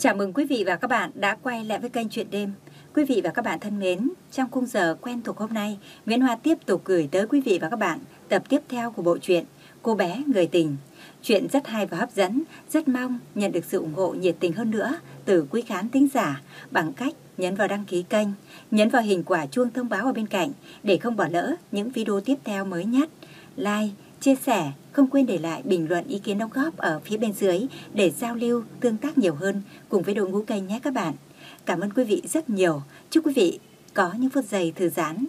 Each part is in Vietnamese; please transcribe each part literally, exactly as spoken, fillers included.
Chào mừng quý vị và các bạn đã quay lại với kênh Chuyện Đêm. Quý vị và các bạn thân mến, trong khung giờ quen thuộc hôm nay, Nguyễn Hoa tiếp tục gửi tới quý vị và các bạn tập tiếp theo của bộ truyện Cô bé người tình. Chuyện rất hay và hấp dẫn, rất mong nhận được sự ủng hộ nhiệt tình hơn nữa từ quý khán thính giả bằng cách nhấn vào đăng ký kênh, nhấn vào hình quả chuông thông báo ở bên cạnh để không bỏ lỡ những video tiếp theo mới nhất. Like, chia sẻ, không quên để lại bình luận ý kiến đóng góp ở phía bên dưới để giao lưu, tương tác nhiều hơn cùng với đội ngũ kênh nhé các bạn. Cảm ơn quý vị rất nhiều. Chúc quý vị có những phút giây thư giãn.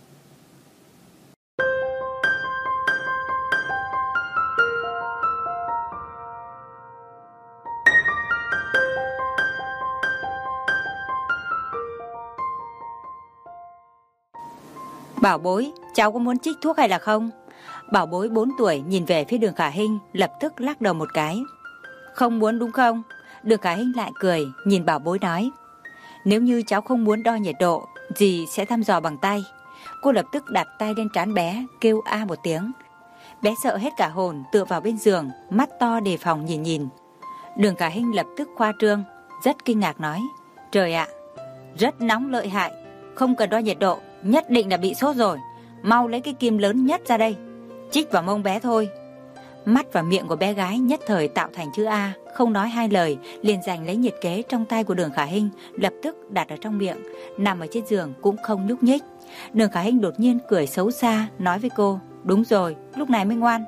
Bảo bối, cháu có muốn trích thuốc hay là không? Bảo bối bốn tuổi nhìn về phía Đường Khả Hinh, lập tức lắc đầu một cái. Không muốn đúng không? Đường Khả Hinh lại cười, nhìn bảo bối nói. Nếu như cháu không muốn đo nhiệt độ, dì sẽ thăm dò bằng tay. Cô lập tức đặt tay lên trán bé, kêu a một tiếng. Bé sợ hết cả hồn, tựa vào bên giường, mắt to đề phòng nhìn nhìn. Đường Khả Hinh lập tức khoa trương, rất kinh ngạc nói. Trời ạ, rất nóng lợi hại, không cần đo nhiệt độ, nhất định là bị sốt rồi. Mau lấy cái kim lớn nhất ra đây, chích vào mông bé thôi. Mắt và miệng của bé gái nhất thời tạo thành chữ A, không nói hai lời, liền giành lấy nhiệt kế trong tay của Đường Khả Hinh, lập tức đặt ở trong miệng, nằm ở trên giường cũng không nhúc nhích. Đường Khả Hinh đột nhiên cười xấu xa, nói với cô, đúng rồi, lúc này mới ngoan.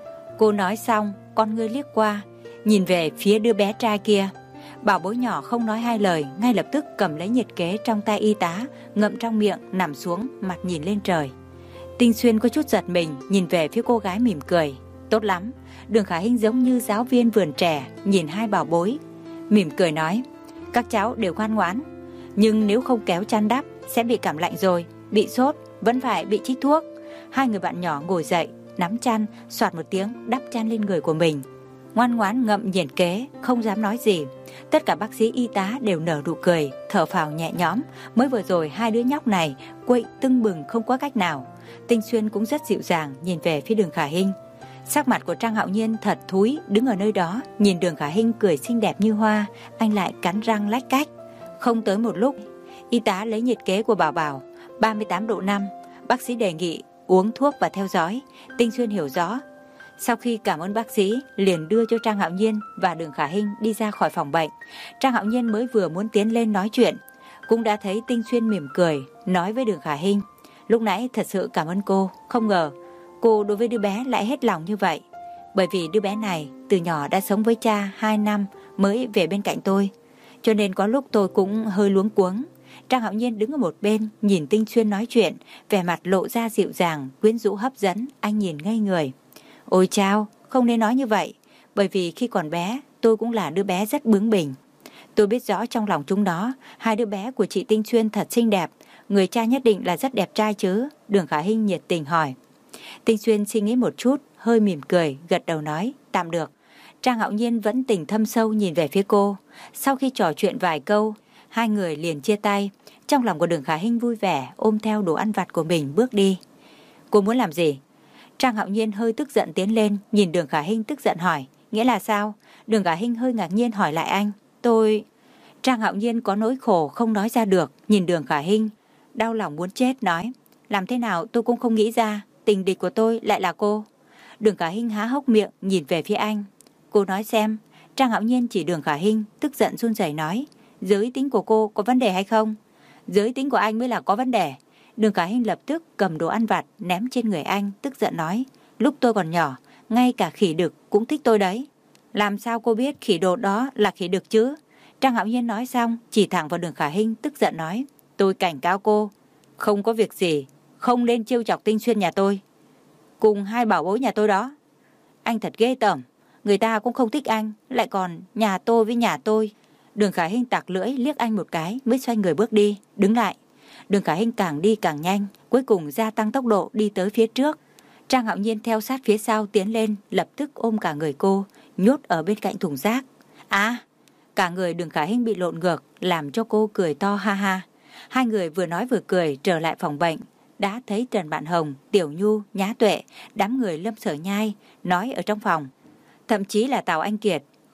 Cô nói xong, con ngươi liếc qua, nhìn về phía đứa bé trai kia. Bảo bối nhỏ không nói hai lời, ngay lập tức cầm lấy nhiệt kế trong tay y tá, ngậm trong miệng, nằm xuống, mặt nhìn lên trời. Tinh Xuyên có chút giật mình, nhìn về phía cô gái mỉm cười. Tốt lắm, Đường Khả Hinh giống như giáo viên vườn trẻ, nhìn hai bảo bối, mỉm cười nói, các cháu đều ngoan ngoãn, nhưng nếu không kéo chăn đắp sẽ bị cảm lạnh rồi, bị sốt, vẫn phải bị trích thuốc. Hai người bạn nhỏ ngồi dậy, nắm chăn, soạt một tiếng đắp chăn lên người của mình. Ngoan ngoãn ngậm nhiệt kế, không dám nói gì. Tất cả bác sĩ y tá đều nở nụ cười, thở phào nhẹ nhõm. Mới vừa rồi hai đứa nhóc này quậy tưng bừng không có cách nào. Tinh Xuyên cũng rất dịu dàng nhìn về phía Đường Khả Hinh. Sắc mặt của Trang Hạo Nhiên thật thúi, đứng ở nơi đó, nhìn Đường Khả Hinh cười xinh đẹp như hoa, anh lại cắn răng lách cách. Không tới một lúc, y tá lấy nhiệt kế của Bảo Bảo, ba mươi tám độ năm, bác sĩ đề nghị uống thuốc và theo dõi. Tinh Xuyên hiểu rõ. Sau khi cảm ơn bác sĩ, liền đưa cho Trang Hạo Nhiên và Đường Khả Hinh đi ra khỏi phòng bệnh. Trang Hạo Nhiên mới vừa muốn tiến lên nói chuyện, cũng đã thấy Tinh Xuyên mỉm cười, nói với Đường Khả Hinh. Lúc nãy thật sự cảm ơn cô, không ngờ cô đối với đứa bé lại hết lòng như vậy. Bởi vì đứa bé này từ nhỏ đã sống với cha hai năm mới về bên cạnh tôi, cho nên có lúc tôi cũng hơi luống cuống. Trang Hạo Nhiên đứng ở một bên, nhìn Tinh Xuyên nói chuyện, vẻ mặt lộ ra dịu dàng, quyến rũ hấp dẫn, anh nhìn ngây người. Ôi chao, không nên nói như vậy, bởi vì khi còn bé, tôi cũng là đứa bé rất bướng bỉnh. Tôi biết rõ trong lòng chúng nó, hai đứa bé của chị Tinh Xuyên thật xinh đẹp, người cha nhất định là rất đẹp trai chứ? Đường Khả Hinh nhiệt tình hỏi. Tinh Xuyên suy nghĩ một chút, hơi mỉm cười, gật đầu nói, tạm được. Trang Hạo Nhiên vẫn tình thâm sâu nhìn về phía cô. Sau khi trò chuyện vài câu, hai người liền chia tay. Trong lòng của Đường Khả Hinh vui vẻ, ôm theo đồ ăn vặt của mình bước đi. Cô muốn làm gì? Trang Hạo Nhiên hơi tức giận tiến lên, nhìn Đường Khả Hinh tức giận hỏi, nghĩa là sao? Đường Khả Hinh hơi ngạc nhiên hỏi lại anh, tôi... Trang Hạo Nhiên có nỗi khổ không nói ra được, nhìn Đường Khả Hinh, đau lòng muốn chết, nói, làm thế nào tôi cũng không nghĩ ra, tình địch của tôi lại là cô. Đường Khả Hinh há hốc miệng, nhìn về phía anh. Cô nói xem. Trang Hạo Nhiên chỉ Đường Khả Hinh, tức giận run rẩy nói, giới tính của cô có vấn đề hay không? Giới tính của anh mới là có vấn đề. Đường Khả Hinh lập tức cầm đồ ăn vặt ném trên người anh, tức giận nói, lúc tôi còn nhỏ, ngay cả khỉ đực cũng thích tôi đấy. Làm sao cô biết khỉ đột đó là khỉ đực chứ? Trang Hạo Nhiên nói xong, chỉ thẳng vào Đường Khả Hinh, tức giận nói, tôi cảnh cáo cô, không có việc gì, không nên trêu chọc Tinh Xuyên nhà tôi, cùng hai bảo bối nhà tôi đó. Anh thật ghê tởm, người ta cũng không thích anh, lại còn nhà tôi với nhà tôi. Đường Khả Hinh tặc lưỡi liếc anh một cái, mới xoay người bước đi, đứng lại. Đường Khả Hinh càng đi càng nhanh, cuối cùng gia tăng tốc độ đi tới phía trước. Trang Hạo Nhiên theo sát phía sau tiến lên, lập tức ôm cả người cô, nhốt ở bên cạnh thùng rác. À, cả người Đường Khả Hinh bị lộn ngược, làm cho cô cười to ha ha. Hai người vừa nói vừa cười trở lại phòng bệnh, đã thấy Trần Bạn Hồng, Tiểu Nhu, Nhã Tuệ, đám người Lâm Sở Nhai nói ở trong phòng. Thậm chí là Tào Anh Kiệt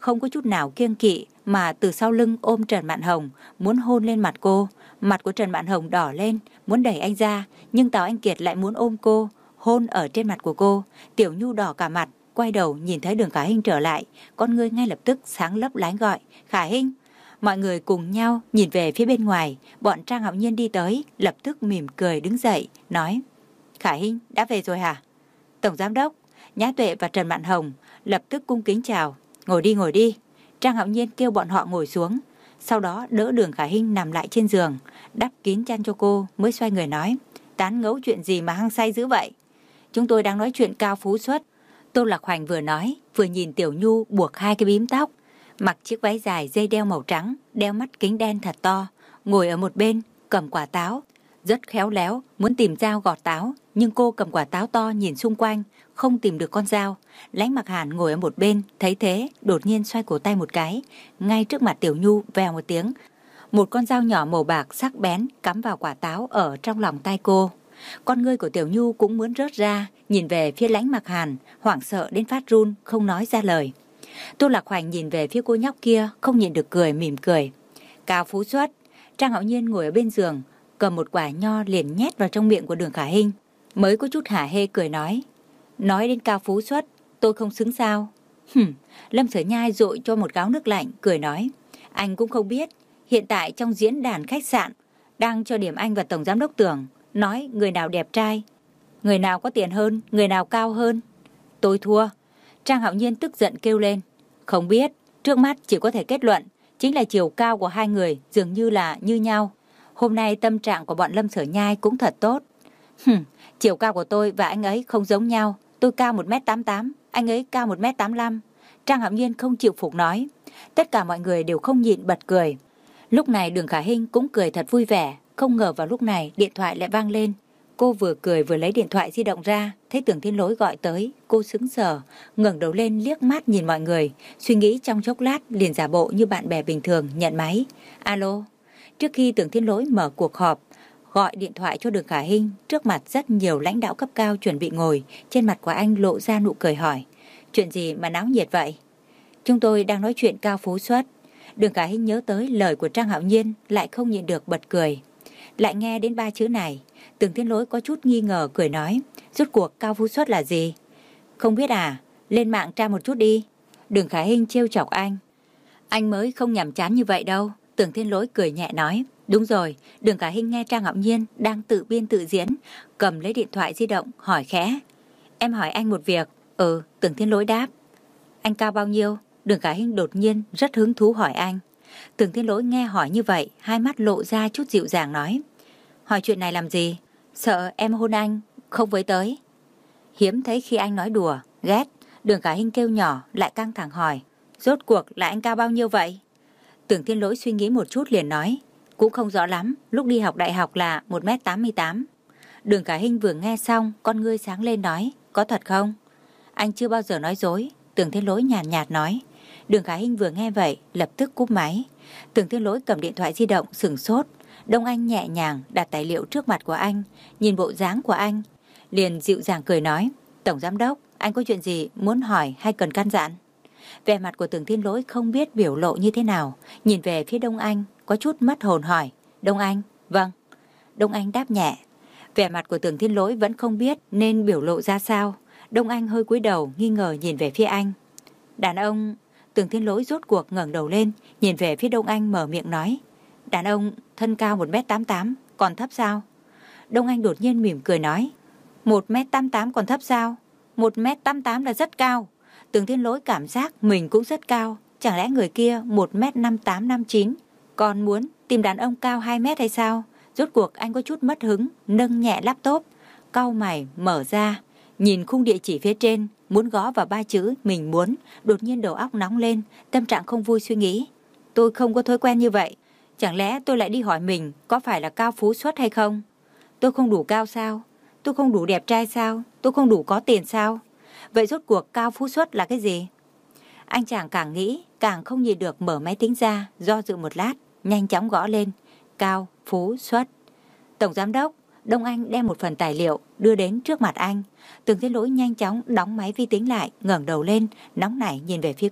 không có chút nào kiêng kỵ mà từ sau lưng ôm Trần Mạn Hồng, muốn hôn lên mặt cô. Mặt của Trần Mạn Hồng đỏ lên, muốn đẩy anh ra, nhưng Tào Anh Kiệt lại muốn ôm cô, hôn ở trên mặt của cô. Tiểu Nhu đỏ cả mặt, quay đầu nhìn thấy Đường Khả Hinh trở lại, con ngươi ngay lập tức sáng lấp lánh gọi, Khả Hinh. Mọi người cùng nhau nhìn về phía bên ngoài, bọn Trang Hạo Nhiên đi tới, lập tức mỉm cười đứng dậy, nói, Khả Hinh đã về rồi hả? Tổng Giám Đốc, Nhã Tuệ và Trần Mạn Hồng lập tức cung kính chào, ngồi đi ngồi đi. Trang Hạo Nhiên kêu bọn họ ngồi xuống, sau đó đỡ Đường Khả Hinh nằm lại trên giường, đắp kín chăn cho cô, mới xoay người nói, tán ngẫu chuyện gì mà hăng say dữ vậy? Chúng tôi đang nói chuyện cao phú xuất. Tô Lạc Hoành vừa nói, vừa nhìn Tiểu Nhu buộc hai cái bím tóc, mặc chiếc váy dài dây đeo màu trắng, đeo mắt kính đen thật to, ngồi ở một bên, cầm quả táo, rất khéo léo, muốn tìm dao gọt táo, nhưng cô cầm quả táo to nhìn xung quanh, không tìm được con dao. Lãnh Mặc Hàn ngồi ở một bên, thấy thế, đột nhiên xoay cổ tay một cái, ngay trước mặt Tiểu Nhu vèo một tiếng, một con dao nhỏ màu bạc sắc bén cắm vào quả táo ở trong lòng tay cô. Con ngươi của Tiểu Nhu cũng muốn rớt ra, nhìn về phía Lãnh Mặc Hàn, hoảng sợ đến phát run, không nói ra lời. Tô Lạc Hoành nhìn về phía cô nhóc kia, không nhịn được cười, mỉm cười. Cao phú xuất. Trang Hạo Nhiên ngồi ở bên giường, cầm một quả nho liền nhét vào trong miệng của Đường Khả Hinh, mới có chút hả hê cười nói, nói đến cao phú xuất, tôi không xứng sao? Hừm. Lâm Sở Nhai dội cho một gáo nước lạnh, cười nói, anh cũng không biết, hiện tại trong diễn đàn khách sạn đang cho điểm anh và Tổng Giám Đốc Tưởng, nói người nào đẹp trai, người nào có tiền hơn, người nào cao hơn. Tôi thua. Trang Hạo Nhiên tức giận kêu lên, không biết, trước mắt chỉ có thể kết luận chính là chiều cao của hai người dường như là như nhau. Hôm nay tâm trạng của bọn Lâm Sở Nhai cũng thật tốt. Hừm, chiều cao của tôi và anh ấy không giống nhau, tôi cao một mét tám mươi tám, anh ấy cao một mét tám mươi lăm. Trang Hạo Nhiên không chịu phục nói. Tất cả mọi người đều không nhịn bật cười. Lúc này Đường Khả Hinh cũng cười thật vui vẻ, không ngờ vào lúc này điện thoại lại vang lên. Cô vừa cười vừa lấy điện thoại di động ra, thấy Tưởng Thiên Lỗi gọi tới, cô sững sờ, ngẩng đầu lên liếc mắt nhìn mọi người, suy nghĩ trong chốc lát liền giả bộ như bạn bè bình thường nhận máy. Alo. Trước khi Tưởng Thiên Lỗi mở cuộc họp, gọi điện thoại cho Đường Khả Hinh, trước mặt rất nhiều lãnh đạo cấp cao chuẩn bị ngồi, trên mặt của anh lộ ra nụ cười hỏi, chuyện gì mà náo nhiệt vậy? Chúng tôi đang nói chuyện cao phú xuất. Đường Khả Hinh nhớ tới lời của Trang Hạo Nhiên, lại không nhịn được bật cười. Lại nghe đến ba chữ này, Tưởng Thiên Lỗi có chút nghi ngờ cười nói, rốt cuộc cao phú xuất là gì? Không biết à, lên mạng tra một chút đi. Đường Khả Hinh trêu chọc anh. Anh mới không nhàm chán như vậy đâu. Tưởng Thiên Lỗi cười nhẹ nói, đúng rồi. Đường Khả Hinh nghe Trang Hạo Nhiên đang tự biên tự diễn, cầm lấy điện thoại di động hỏi khẽ, em hỏi anh một việc. Ừ. Tưởng Thiên Lỗi đáp. Anh cao bao nhiêu? Đường Khả Hinh đột nhiên rất hứng thú hỏi anh. Tưởng Thiên Lỗi nghe hỏi như vậy, hai mắt lộ ra chút dịu dàng nói, hỏi chuyện này làm gì? Sợ em hôn anh, không với tới. Hiếm thấy khi anh nói đùa, ghét. Đường Khả Hinh kêu nhỏ, lại căng thẳng hỏi, rốt cuộc là anh cao bao nhiêu vậy? Tưởng Thiên Lỗi suy nghĩ một chút liền nói, cũng không rõ lắm, lúc đi học đại học là một mét tám mươi tám. Đường Khả Hinh vừa nghe xong, con ngươi sáng lên nói, có thật không? Anh chưa bao giờ nói dối. Tưởng Thiên Lỗi nhàn nhạt, nhạt nói. Đường Khả Hinh vừa nghe vậy, lập tức cúp máy. Tưởng Thiên Lỗi cầm điện thoại di động sửng sốt. Đông Anh nhẹ nhàng đặt tài liệu trước mặt của anh, nhìn bộ dáng của anh, liền dịu dàng cười nói, Tổng Giám Đốc, anh có chuyện gì muốn hỏi hay cần căn dặn? Vẻ mặt của Tưởng Thiên Lỗi không biết biểu lộ như thế nào, nhìn về phía Đông Anh, có chút mất hồn hỏi, Đông Anh, vâng. Đông Anh đáp nhẹ. Vẻ mặt của Tưởng Thiên Lỗi vẫn không biết nên biểu lộ ra sao. Đông Anh hơi cúi đầu nghi ngờ nhìn về phía anh. Đàn ông. Tưởng Thiên Lỗi rốt cuộc ngẩng đầu lên, nhìn về phía Đông Anh mở miệng nói, đàn ông thân cao một mét tám mươi tám, còn thấp sao? Đông Anh đột nhiên mỉm cười nói, một mét tám mươi tám còn thấp sao? một mét tám mươi tám là rất cao. Tưởng Thiên Lỗi cảm giác mình cũng rất cao. Chẳng lẽ người kia một mét năm mươi tám năm mươi chín, còn muốn tìm đàn ông cao hai mét hay sao? Rốt cuộc anh có chút mất hứng, nâng nhẹ laptop, cau mày mở ra, nhìn khung địa chỉ phía trên, muốn gõ vào ba chữ mình muốn. Đột nhiên đầu óc nóng lên, tâm trạng không vui suy nghĩ, tôi không có thói quen như vậy. Chẳng lẽ tôi lại đi hỏi mình có phải là cao phú xuất hay không? Tôi không đủ cao sao? Tôi không đủ đẹp trai sao? Tôi không đủ có tiền sao? Vậy rốt cuộc cao phú xuất là cái gì? Anh chàng càng nghĩ càng không nhịn được mở máy tính ra, do dự một lát, nhanh chóng gõ lên, cao phú xuất. Tổng Giám Đốc. Đông Anh đem một phần tài liệu đưa đến trước mặt anh. Tưởng Thiên Lỗi nhanh chóng đóng máy vi tính lại, ngẩng đầu lên, nóng nảy nhìn về phía cô.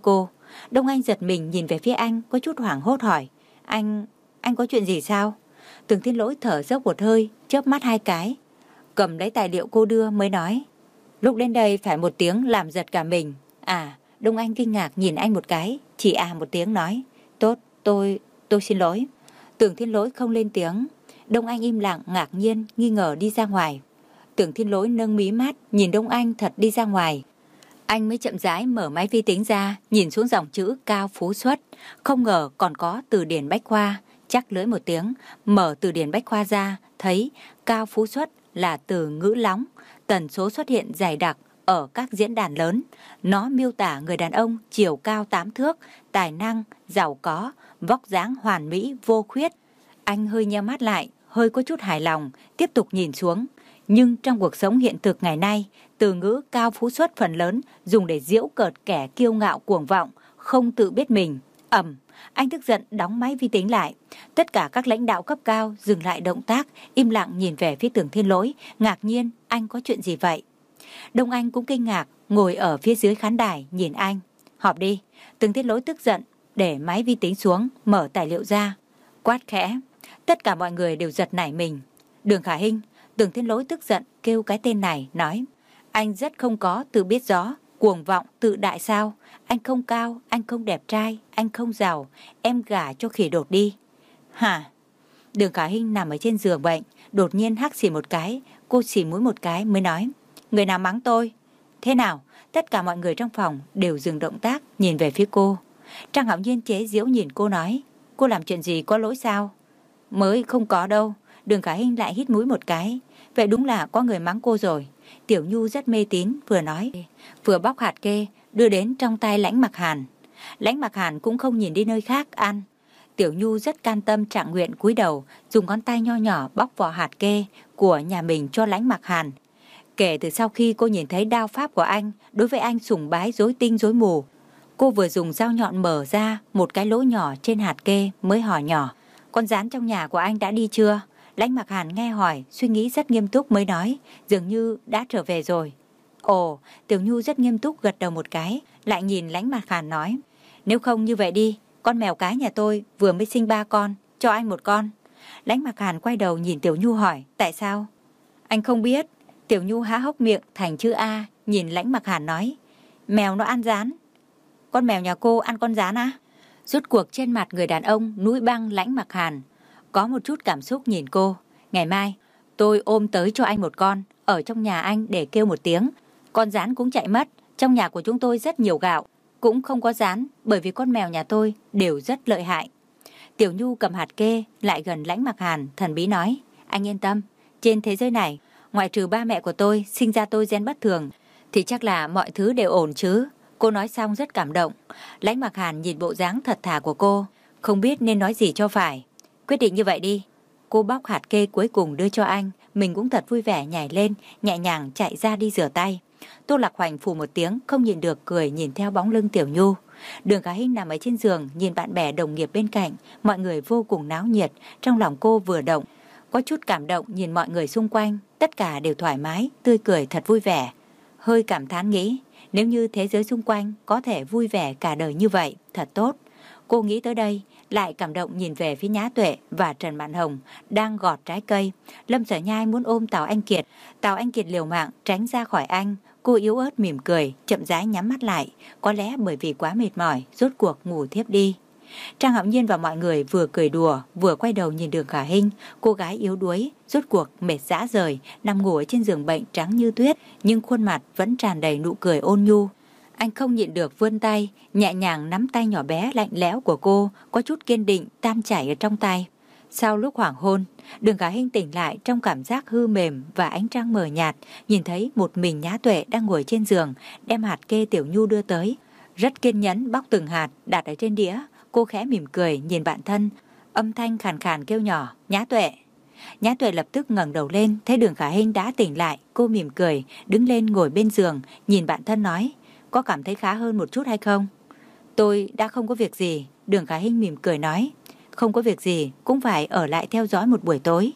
Đông Anh giật mình nhìn về phía anh, có chút hoảng hốt hỏi. Anh, anh có chuyện gì sao? Tưởng Thiên Lỗi thở dốc một hơi, chớp mắt hai cái. Cầm lấy tài liệu cô đưa mới nói. Lúc đến đây phải một tiếng làm giật cả mình. À, Đông Anh kinh ngạc nhìn anh một cái, chỉ à một tiếng nói. Tốt, tôi, tôi xin lỗi. Tưởng Thiên Lỗi không lên tiếng. Đông Anh im lặng, ngạc nhiên, nghi ngờ đi ra ngoài. Tưởng Thiên Lỗi nâng mí mắt, nhìn Đông Anh thật đi ra ngoài. Anh mới chậm rãi mở máy vi tính ra, nhìn xuống dòng chữ Cao Phú Xuất. Không ngờ còn có từ điển bách khoa, chắc lưỡi một tiếng, mở từ điển bách khoa ra, thấy Cao Phú Xuất là từ ngữ lóng, tần số xuất hiện dày đặc ở các diễn đàn lớn. Nó miêu tả người đàn ông chiều cao tám thước, tài năng, giàu có, vóc dáng hoàn mỹ vô khuyết. Anh hơi nheo mắt lại, hơi có chút hài lòng, tiếp tục nhìn xuống. Nhưng trong cuộc sống hiện thực ngày nay, từ ngữ Cao Phú Xuất phần lớn dùng để giễu cợt kẻ kiêu ngạo cuồng vọng, không tự biết mình. Ầm, anh tức giận đóng máy vi tính lại. Tất cả các lãnh đạo cấp cao dừng lại động tác, im lặng nhìn về phía Tưởng Thiên Lỗi, ngạc nhiên anh có chuyện gì vậy? Đông Anh cũng kinh ngạc, ngồi ở phía dưới khán đài nhìn anh. Họp đi. Tưởng Thiên Lỗi tức giận, để máy vi tính xuống, mở tài liệu ra. Quát khẽ, tất cả mọi người đều giật nảy mình. Đường Khả Hinh. Tưởng Thiên Lỗi tức giận kêu cái tên này, nói. Anh rất không có tự biết rõ, cuồng vọng tự đại sao? Anh không cao, anh không đẹp trai, anh không giàu, em gả cho khỉ đột đi. Hả? Đường Khả Hinh nằm ở trên giường bệnh, đột nhiên hắt xì một cái, cô xì mũi một cái mới nói. Người nào mắng tôi? Thế nào? Tất cả mọi người trong phòng đều dừng động tác, nhìn về phía cô. Trang Hạo Nhiên chế giễu nhìn cô nói. Cô làm chuyện gì có lỗi sao? Mới không có đâu. Đường Khả Hinh lại hít mũi một cái. Vậy đúng là có người mắng cô rồi. Tiểu Nhu rất mê tín, vừa nói, vừa bóc hạt kê, đưa đến trong tay Lãnh Mặc Hàn. Lãnh Mặc Hàn cũng không nhìn đi nơi khác ăn. Tiểu Nhu rất can tâm trạng nguyện cúi đầu, dùng ngón tay nho nhỏ bóc vỏ hạt kê của nhà mình cho Lãnh Mặc Hàn. Kể từ sau khi cô nhìn thấy đao pháp của anh, đối với anh sùng bái rối tinh rối mù, cô vừa dùng dao nhọn mở ra một cái lỗ nhỏ trên hạt kê mới hỏi nhỏ. Con rán trong nhà của anh đã đi chưa? Lãnh Mặc Hàn nghe hỏi, suy nghĩ rất nghiêm túc mới nói, dường như đã trở về rồi. Ồ, Tiểu Nhu rất nghiêm túc gật đầu một cái, lại nhìn Lãnh Mặc Hàn nói, nếu không như vậy đi, con mèo cái nhà tôi vừa mới sinh ba con, cho anh một con. Lãnh Mặc Hàn quay đầu nhìn Tiểu Nhu hỏi, tại sao? Anh không biết. Tiểu Nhu há hốc miệng thành chữ A, nhìn Lãnh Mặc Hàn nói, mèo nó ăn rán. Con mèo nhà cô ăn con rán á? Rốt cuộc trên mặt người đàn ông núi băng Lãnh Mặc Hàn có một chút cảm xúc nhìn cô. Ngày mai tôi ôm tới cho anh một con, ở trong nhà anh để kêu một tiếng. Con rán cũng chạy mất. Trong nhà của chúng tôi rất nhiều gạo, cũng không có rán, bởi vì con mèo nhà tôi đều rất lợi hại. Tiểu Nhu cầm hạt kê lại gần Lãnh Mặc Hàn, thần bí nói, anh yên tâm, trên thế giới này ngoại trừ ba mẹ của tôi sinh ra tôi gen bất thường thì chắc là mọi thứ đều ổn chứ. Cô nói xong rất cảm động. Lãnh Mặc Hàn nhìn bộ dáng thật thà của cô, không biết nên nói gì cho phải. Quyết định như vậy đi. Cô bóc hạt kê cuối cùng đưa cho anh, mình cũng thật vui vẻ nhảy lên, nhẹ nhàng chạy ra đi rửa tay. Tô Lạc Hoành phù một tiếng, không nhìn được cười nhìn theo bóng lưng Tiểu Nhu. Đường Khả Hinh nằm ở trên giường, nhìn bạn bè đồng nghiệp bên cạnh, mọi người vô cùng náo nhiệt, trong lòng cô vừa động, có chút cảm động nhìn mọi người xung quanh, tất cả đều thoải mái, tươi cười thật vui vẻ. Hơi cảm thán nghĩ, nếu như thế giới xung quanh có thể vui vẻ cả đời như vậy, thật tốt. Cô nghĩ tới đây, lại cảm động nhìn về phía Nhã Tuệ và Trần Mạn Hồng đang gọt trái cây. Lâm Sở Nhai muốn ôm Tào Anh Kiệt, Tào Anh Kiệt liều mạng tránh ra khỏi anh. Cô yếu ớt mỉm cười, chậm rãi nhắm mắt lại, có lẽ bởi vì quá mệt mỏi, rốt cuộc ngủ thiếp đi. Trang Hạo Nhiên và mọi người vừa cười đùa, vừa quay đầu nhìn Đường Khả Hinh, cô gái yếu đuối, rốt cuộc mệt rã rời, nằm ngủ ở trên giường bệnh trắng như tuyết, nhưng khuôn mặt vẫn tràn đầy nụ cười ôn nhu. Anh không nhịn được vươn tay, nhẹ nhàng nắm tay nhỏ bé lạnh lẽo của cô, có chút kiên định tan chảy ở trong tay. Sau lúc hoàng hôn, Đường Khả Hinh tỉnh lại trong cảm giác hư mềm và ánh trăng mờ nhạt, nhìn thấy một mình Nhã Tuệ đang ngồi trên giường, đem hạt kê Tiểu Nhu đưa tới. Rất kiên nhẫn bóc từng hạt, đặt ở trên đĩa. Cô khẽ mỉm cười nhìn bạn thân, âm thanh khàn khàn kêu nhỏ, Nhã Tuệ. Nhã Tuệ lập tức ngẩng đầu lên, thấy Đường Khả Hinh đã tỉnh lại, cô mỉm cười, đứng lên ngồi bên giường, nhìn bạn thân nói, có cảm thấy khá hơn một chút hay không? Tôi đã không có việc gì. Đường Khả Hinh mỉm cười nói, không có việc gì, cũng phải ở lại theo dõi một buổi tối.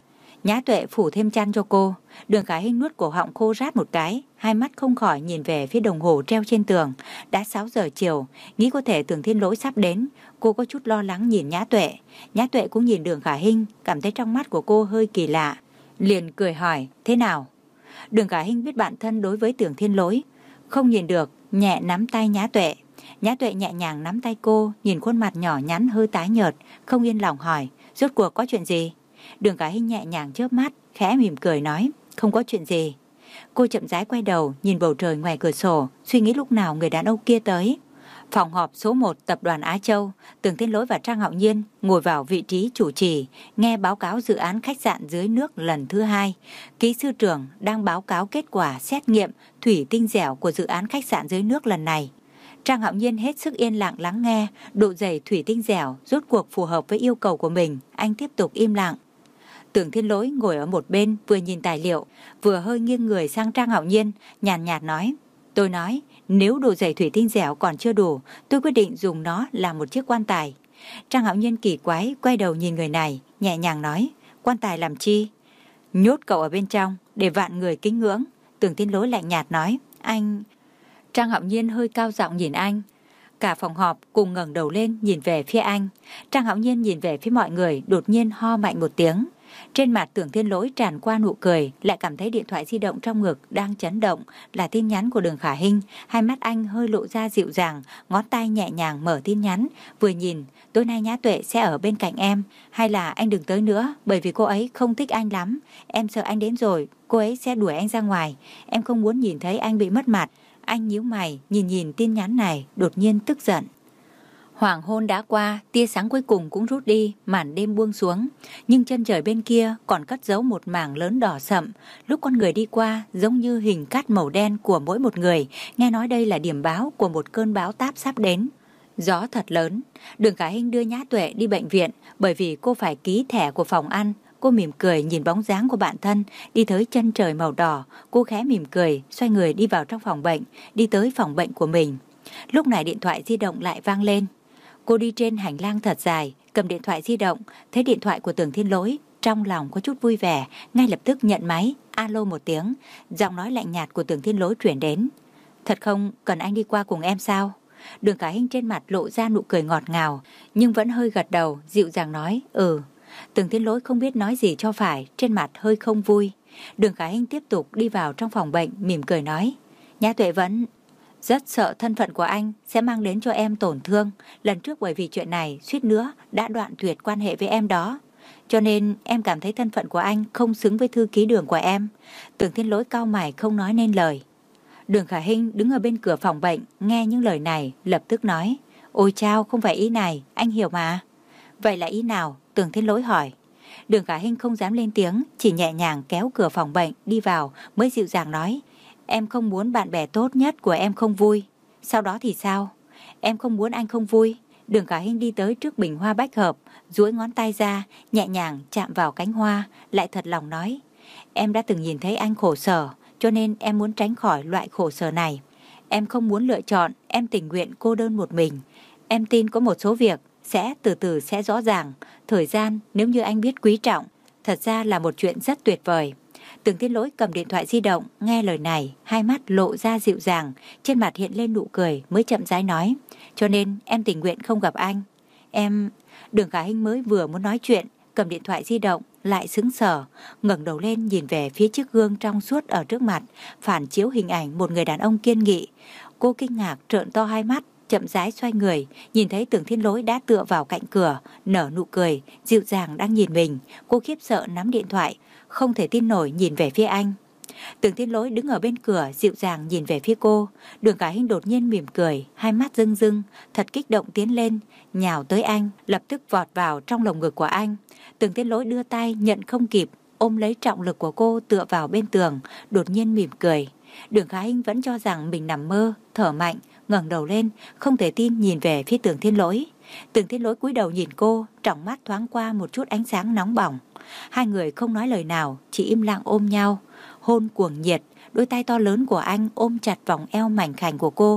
Nhã Tuệ phủ thêm chăn cho cô. Đường Khả Hinh nuốt cổ họng khô rát một cái, hai mắt không khỏi nhìn về phía đồng hồ treo trên tường. Đã sáu giờ chiều, nghĩ có thể Tưởng Thiên Lỗi sắp đến. Cô có chút lo lắng nhìn Nhã Tuệ. Nhã Tuệ cũng nhìn Đường Khả Hinh, cảm thấy trong mắt của cô hơi kỳ lạ, liền cười hỏi, thế nào? Đường Khả Hinh biết bạn thân đối với Tưởng Thiên Lỗi, không nhìn được, nhẹ nắm tay Nhã Tuệ. Nhã Tuệ nhẹ nhàng nắm tay cô, nhìn khuôn mặt nhỏ nhắn hơi tái nhợt, không yên lòng hỏi, rốt cuộc có chuyện gì? Đường Khả Hinh nhẹ nhàng chớp mắt, khẽ mỉm cười nói, không có chuyện gì. Cô chậm rãi quay đầu, nhìn bầu trời ngoài cửa sổ, suy nghĩ lúc nào người đàn ông kia tới. Phòng họp số một tập đoàn Á Châu, Tưởng Thiên Lỗi và Trang Hạo Nhiên ngồi vào vị trí chủ trì, nghe báo cáo dự án khách sạn dưới nước lần thứ hai. Kỹ sư trưởng đang báo cáo kết quả xét nghiệm thủy tinh dẻo của dự án khách sạn dưới nước lần này. Trang Hạo Nhiên hết sức yên lặng lắng nghe, độ dày thủy tinh dẻo rốt cuộc phù hợp với yêu cầu của mình, anh tiếp tục im lặng. Tưởng Thiên Lỗi ngồi ở một bên, vừa nhìn tài liệu, vừa hơi nghiêng người sang Trang Hạo Nhiên, nhàn nhạt, nhạt nói, tôi nói, nếu độ dày thủy tinh dẻo còn chưa đủ, tôi quyết định dùng nó làm một chiếc quan tài. Trang Hạo Nhiên kỳ quái, quay đầu nhìn người này, nhẹ nhàng nói, quan tài làm chi? Nhốt cậu ở bên trong, để vạn người kính ngưỡng. Tưởng Thiên Lỗi lạnh nhạt nói, anh... Trang Hạo Nhiên hơi cao giọng nhìn anh. Cả phòng họp cùng ngẩng đầu lên nhìn về phía anh. Trang Hạo Nhiên nhìn về phía mọi người, đột nhiên ho mạnh một tiếng. Trên mặt Tưởng Thiên Lỗi tràn qua nụ cười, lại cảm thấy điện thoại di động trong ngực đang chấn động, là tin nhắn của Đường Khả Hinh. Hai mắt anh hơi lộ ra dịu dàng, ngón tay nhẹ nhàng mở tin nhắn, vừa nhìn, tối nay Nhã Tuệ sẽ ở bên cạnh em, hay là anh đừng tới nữa, bởi vì cô ấy không thích anh lắm, em sợ anh đến rồi, cô ấy sẽ đuổi anh ra ngoài, em không muốn nhìn thấy anh bị mất mặt. Anh nhíu mày, nhìn nhìn tin nhắn này, đột nhiên tức giận. Hoàng hôn đã qua, tia sáng cuối cùng cũng rút đi, màn đêm buông xuống. Nhưng chân trời bên kia còn cất giấu một mảng lớn đỏ sậm. Lúc con người đi qua, giống như hình cát màu đen của mỗi một người. Nghe nói đây là điểm báo của một cơn bão táp sắp đến. Gió thật lớn. Đường Khả Hinh đưa Nhã Tuệ đi bệnh viện, bởi vì cô phải ký thẻ của phòng ăn. Cô mỉm cười nhìn bóng dáng của bạn thân, đi tới chân trời màu đỏ. Cô khẽ mỉm cười, xoay người đi vào trong phòng bệnh, đi tới phòng bệnh của mình. Lúc này điện thoại di động lại vang lên. Cô đi trên hành lang thật dài, cầm điện thoại di động, thấy điện thoại của Tưởng Thiên Lỗi, trong lòng có chút vui vẻ, ngay lập tức nhận máy, alo một tiếng, giọng nói lạnh nhạt của Tưởng Thiên Lỗi chuyển đến. Thật không, cần anh đi qua cùng em sao? Đường Khả Hinh trên mặt lộ ra nụ cười ngọt ngào, nhưng vẫn hơi gật đầu, dịu dàng nói, ừ. Tưởng Thiên Lỗi không biết nói gì cho phải, trên mặt hơi không vui. Đường Khả Hinh tiếp tục đi vào trong phòng bệnh, mỉm cười nói, Nhã Tuệ vẫn... rất sợ thân phận của anh sẽ mang đến cho em tổn thương. Lần trước bởi vì chuyện này suýt nữa đã đoạn tuyệt quan hệ với em đó. Cho nên em cảm thấy thân phận của anh không xứng với thư ký Đường của em. Tưởng Thiên Lỗi cau mày không nói nên lời. Đường Khả Hinh đứng ở bên cửa phòng bệnh, nghe những lời này lập tức nói, ôi chao, không phải ý này, anh hiểu mà. Vậy là ý nào? Tưởng Thiên Lỗi hỏi. Đường Khả Hinh không dám lên tiếng, chỉ nhẹ nhàng kéo cửa phòng bệnh đi vào, mới dịu dàng nói, em không muốn bạn bè tốt nhất của em không vui. Sau đó thì sao? Em không muốn anh không vui. Đường Khả Hinh đi tới trước bình hoa bách hợp, duỗi ngón tay ra, nhẹ nhàng chạm vào cánh hoa, lại thật lòng nói, em đã từng nhìn thấy anh khổ sở, cho nên em muốn tránh khỏi loại khổ sở này. Em không muốn lựa chọn, em tình nguyện cô đơn một mình. Em tin có một số việc sẽ từ từ sẽ rõ ràng. Thời gian nếu như anh biết quý trọng, thật ra là một chuyện rất tuyệt vời. Tưởng Thiên Lỗi cầm điện thoại di động, nghe lời này, hai mắt lộ ra dịu dàng, trên mặt hiện lên nụ cười, mới chậm rãi nói, cho nên em tình nguyện không gặp anh. Em... Đường Khả Hinh mới vừa muốn nói chuyện, cầm điện thoại di động, lại sững sờ, ngẩng đầu lên nhìn về phía chiếc gương trong suốt ở trước mặt, phản chiếu hình ảnh một người đàn ông kiên nghị. Cô kinh ngạc trợn to hai mắt, chậm rãi xoay người, nhìn thấy Tưởng Thiên Lỗi đã tựa vào cạnh cửa, nở nụ cười, dịu dàng đang nhìn mình. Cô khiếp sợ nắm điện thoại, không thể tin nổi nhìn về phía anh. Tưởng Thiên Lỗi đứng ở bên cửa, dịu dàng nhìn về phía cô. Đường Khả Hinh đột nhiên mỉm cười, hai mắt rưng rưng, thật kích động tiến lên, nhào tới anh, lập tức vọt vào trong lồng ngực của anh. Tưởng Thiên Lỗi đưa tay nhận không kịp, ôm lấy trọng lực của cô tựa vào bên tường, đột nhiên mỉm cười. Đường Khả Hinh vẫn cho rằng mình nằm mơ, thở mạnh, ngẩng đầu lên, không thể tin nhìn về phía Tưởng Thiên Lỗi. Tưởng Thiên Lỗi cúi đầu nhìn cô, trong mắt thoáng qua một chút ánh sáng nóng bỏng. Hai người không nói lời nào, chỉ im lặng ôm nhau. Hôn cuồng nhiệt, đôi tay to lớn của anh ôm chặt vòng eo mảnh khảnh của cô.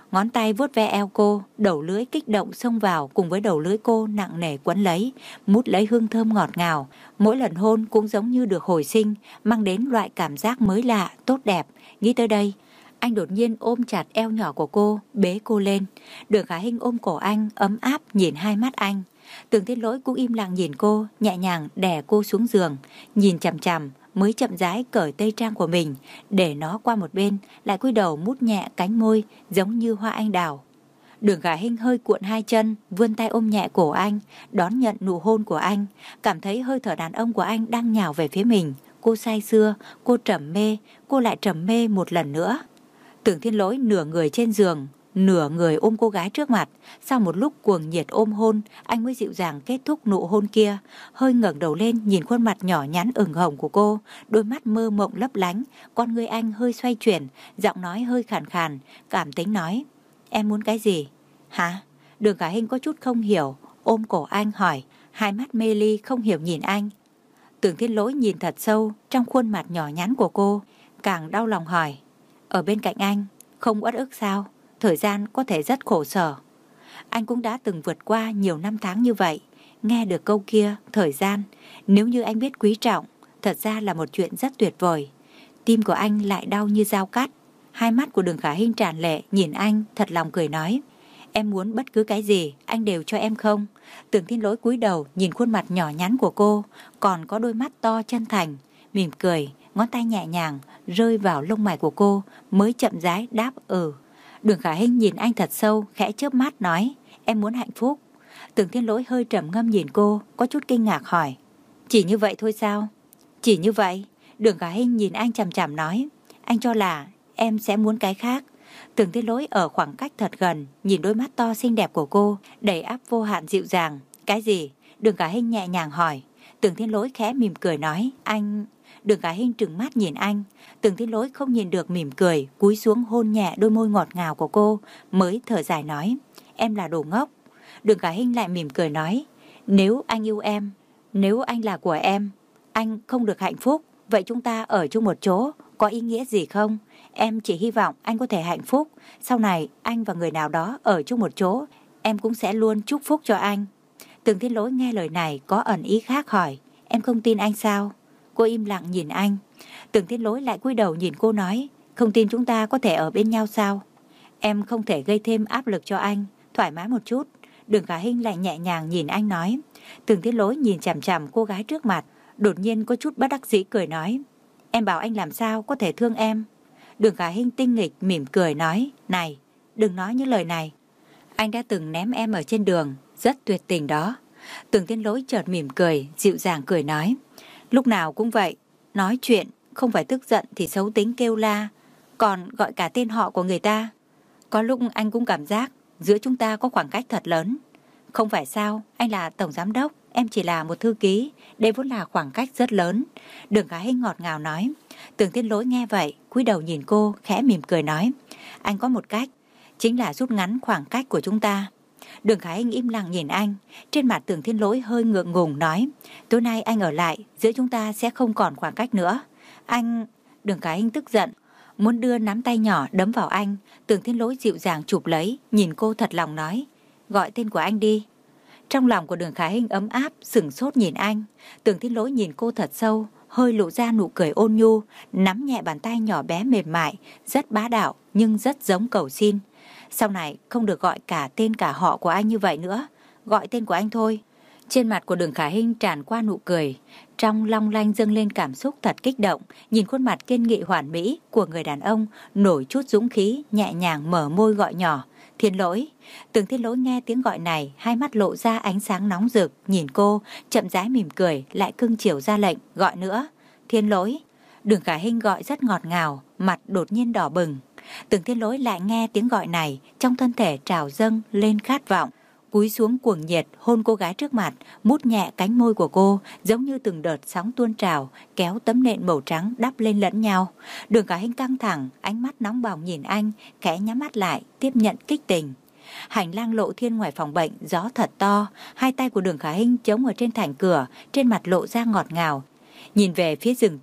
ngón tay vuốt ve eo cô, đầu lưỡi kích động xông vào cùng với đầu lưỡi cô nặng nề quấn lấy, mút lấy hương thơm ngọt ngào. Mỗi lần hôn cũng giống như được hồi sinh, mang đến loại cảm giác mới lạ, tốt đẹp. Nghĩ tới đây, anh đột nhiên ôm chặt eo nhỏ của cô, bế cô lên. Đường Khả Hinh ôm cổ anh, ấm áp nhìn hai mắt anh. Tưởng Thiên Lỗi cũng im lặng nhìn cô, nhẹ nhàng đè cô xuống giường, nhìn chằm chằm, mới chậm rãi cởi tây trang của mình, để nó qua một bên, lại cúi đầu mút nhẹ cánh môi, giống như hoa anh đào. Đường Khả Hinh hơi cuộn hai chân, vươn tay ôm nhẹ cổ anh, đón nhận nụ hôn của anh, cảm thấy hơi thở đàn ông của anh đang nhào về phía mình. Cô say sưa, cô trầm mê, cô lại trầm mê một lần nữa. Tưởng Thiên Lỗi nửa người trên giường, nửa người ôm cô gái trước mặt. Sau một lúc cuồng nhiệt ôm hôn, anh mới dịu dàng kết thúc nụ hôn kia, hơi ngẩng đầu lên nhìn khuôn mặt nhỏ nhắn ửng hồng của cô, đôi mắt mơ mộng lấp lánh, con người anh hơi xoay chuyển, giọng nói hơi khàn khàn, cảm tính nói: "Em muốn cái gì?" "Hả?" Đường Khả Hinh có chút không hiểu, ôm cổ anh hỏi, hai mắt mê ly không hiểu nhìn anh. Tưởng Thiên Lỗi nhìn thật sâu trong khuôn mặt nhỏ nhắn của cô, càng đau lòng hỏi: "Ở bên cạnh anh không uất ức sao? Thời gian có thể rất khổ sở." Anh cũng đã từng vượt qua nhiều năm tháng như vậy. Nghe được câu kia, thời gian, nếu như anh biết quý trọng, thật ra là một chuyện rất tuyệt vời. Tim của anh lại đau như dao cắt. Hai mắt của Đường Khả Hinh tràn lệ nhìn anh, thật lòng cười nói: "Em muốn bất cứ cái gì, anh đều cho em không?" Tưởng Thiên Lỗi cúi đầu nhìn khuôn mặt nhỏ nhắn của cô, còn có đôi mắt to chân thành, mỉm cười, ngón tay nhẹ nhàng rơi vào lông mày của cô, mới chậm rãi đáp ừ. Đường Khả Hinh nhìn anh thật sâu, khẽ chớp mắt nói: "Em muốn hạnh phúc." Tưởng Thiên Lỗi hơi trầm ngâm nhìn cô, có chút kinh ngạc hỏi: "Chỉ như vậy thôi sao?" "Chỉ như vậy." Đường Khả Hinh nhìn anh chằm chằm nói: "Anh cho là em sẽ muốn cái khác." Tưởng Thiên Lỗi ở khoảng cách thật gần, nhìn đôi mắt to xinh đẹp của cô, đầy áp vô hạn dịu dàng. "Cái gì?" Đường Khả Hinh nhẹ nhàng hỏi. Tưởng Thiên Lỗi khẽ mỉm cười nói: "Anh..." Đường Khả Hinh trừng mắt nhìn anh. Tưởng Thiên Lỗi không nhìn được mỉm cười, cúi xuống hôn nhẹ đôi môi ngọt ngào của cô, mới thở dài nói: "Em là đồ ngốc." Đường Khả Hinh lại mỉm cười nói: "Nếu anh yêu em, nếu anh là của em, anh không được hạnh phúc, vậy chúng ta ở chung một chỗ có ý nghĩa gì không? Em chỉ hy vọng anh có thể hạnh phúc. Sau này anh và người nào đó ở chung một chỗ, em cũng sẽ luôn chúc phúc cho anh." Tưởng Thiên Lỗi nghe lời này có ẩn ý khác hỏi: "Em không tin anh sao?" Cô im lặng nhìn anh. Tưởng Thiên Lỗi lại cúi đầu nhìn cô nói: "Không tin chúng ta có thể ở bên nhau sao? Em không thể gây thêm áp lực cho anh, thoải mái một chút." Đường Khả Hinh lại nhẹ nhàng nhìn anh nói. Tưởng Thiên Lỗi nhìn chằm chằm cô gái trước mặt, đột nhiên có chút bất đắc dĩ cười nói: "Em bảo anh làm sao có thể thương em?" Đường Khả Hinh tinh nghịch mỉm cười nói: "Này, đừng nói những lời này. Anh đã từng ném em ở trên đường, rất tuyệt tình đó." Tưởng Thiên Lỗi chợt mỉm cười, dịu dàng cười nói: "Lúc nào cũng vậy, nói chuyện không phải tức giận thì xấu tính kêu la, còn gọi cả tên họ của người ta. Có lúc anh cũng cảm giác giữa chúng ta có khoảng cách thật lớn. Không phải sao, anh là tổng giám đốc, em chỉ là một thư ký, đây vốn là khoảng cách rất lớn." Đường Khả Hinh ngọt ngào nói. Tưởng Thiên Lỗi nghe vậy, cúi đầu nhìn cô, khẽ mỉm cười nói: "Anh có một cách, chính là rút ngắn khoảng cách của chúng ta." Đường Khả Hinh im lặng nhìn anh, trên mặt Tưởng Thiên Lỗi hơi ngượng ngùng nói: "Tối nay anh ở lại, giữa chúng ta sẽ không còn khoảng cách nữa." "Anh..." Đường Khả Hinh tức giận, muốn đưa nắm tay nhỏ đấm vào anh. Tưởng Thiên Lỗi dịu dàng chụp lấy, nhìn cô thật lòng nói: "Gọi tên của anh đi." Trong lòng của Đường Khả Hinh ấm áp, sửng sốt nhìn anh. Tưởng Thiên Lỗi nhìn cô thật sâu, hơi lộ ra nụ cười ôn nhu, nắm nhẹ bàn tay nhỏ bé mềm mại, rất bá đạo nhưng rất giống cầu xin. Sau này không được gọi cả tên cả họ của anh như vậy nữa, gọi tên của anh thôi. Trên mặt của Đường Khả Hinh tràn qua nụ cười, trong long lanh dâng lên cảm xúc thật kích động, nhìn khuôn mặt kiên nghị hoàn mỹ của người đàn ông, nổi chút dũng khí, nhẹ nhàng mở môi gọi nhỏ: "Thiên Lỗi." Tưởng Thiên Lỗi nghe tiếng gọi này, hai mắt lộ ra ánh sáng nóng rực, nhìn cô, chậm rãi mỉm cười, lại cưng chiều ra lệnh: "Gọi nữa." "Thiên Lỗi." Đường Khả Hinh gọi rất ngọt ngào, mặt đột nhiên đỏ bừng. Tưởng Thiên Lỗi lại nghe tiếng gọi này, trong thân thể trào dâng lên khát vọng, cúi xuống cuồng nhiệt hôn cô gái trước mặt, mút nhẹ cánh môi của cô, giống như từng đợt sóng tuôn trào, kéo tấm nệm màu trắng đắp lên lẫn nhau. Đường Khả Hinh căng thẳng, ánh mắt nóng bỏng nhìn anh, khẽ nhắm mắt lại, tiếp nhận kích tình. Hành lang Lộ Thiên ngoài phòng bệnh, gió thật to, hai tay của Đường Khả Hinh chống ở trên thành cửa, trên mặt lộ ra ngọt ngào. Nhìn về phía rừng trúc,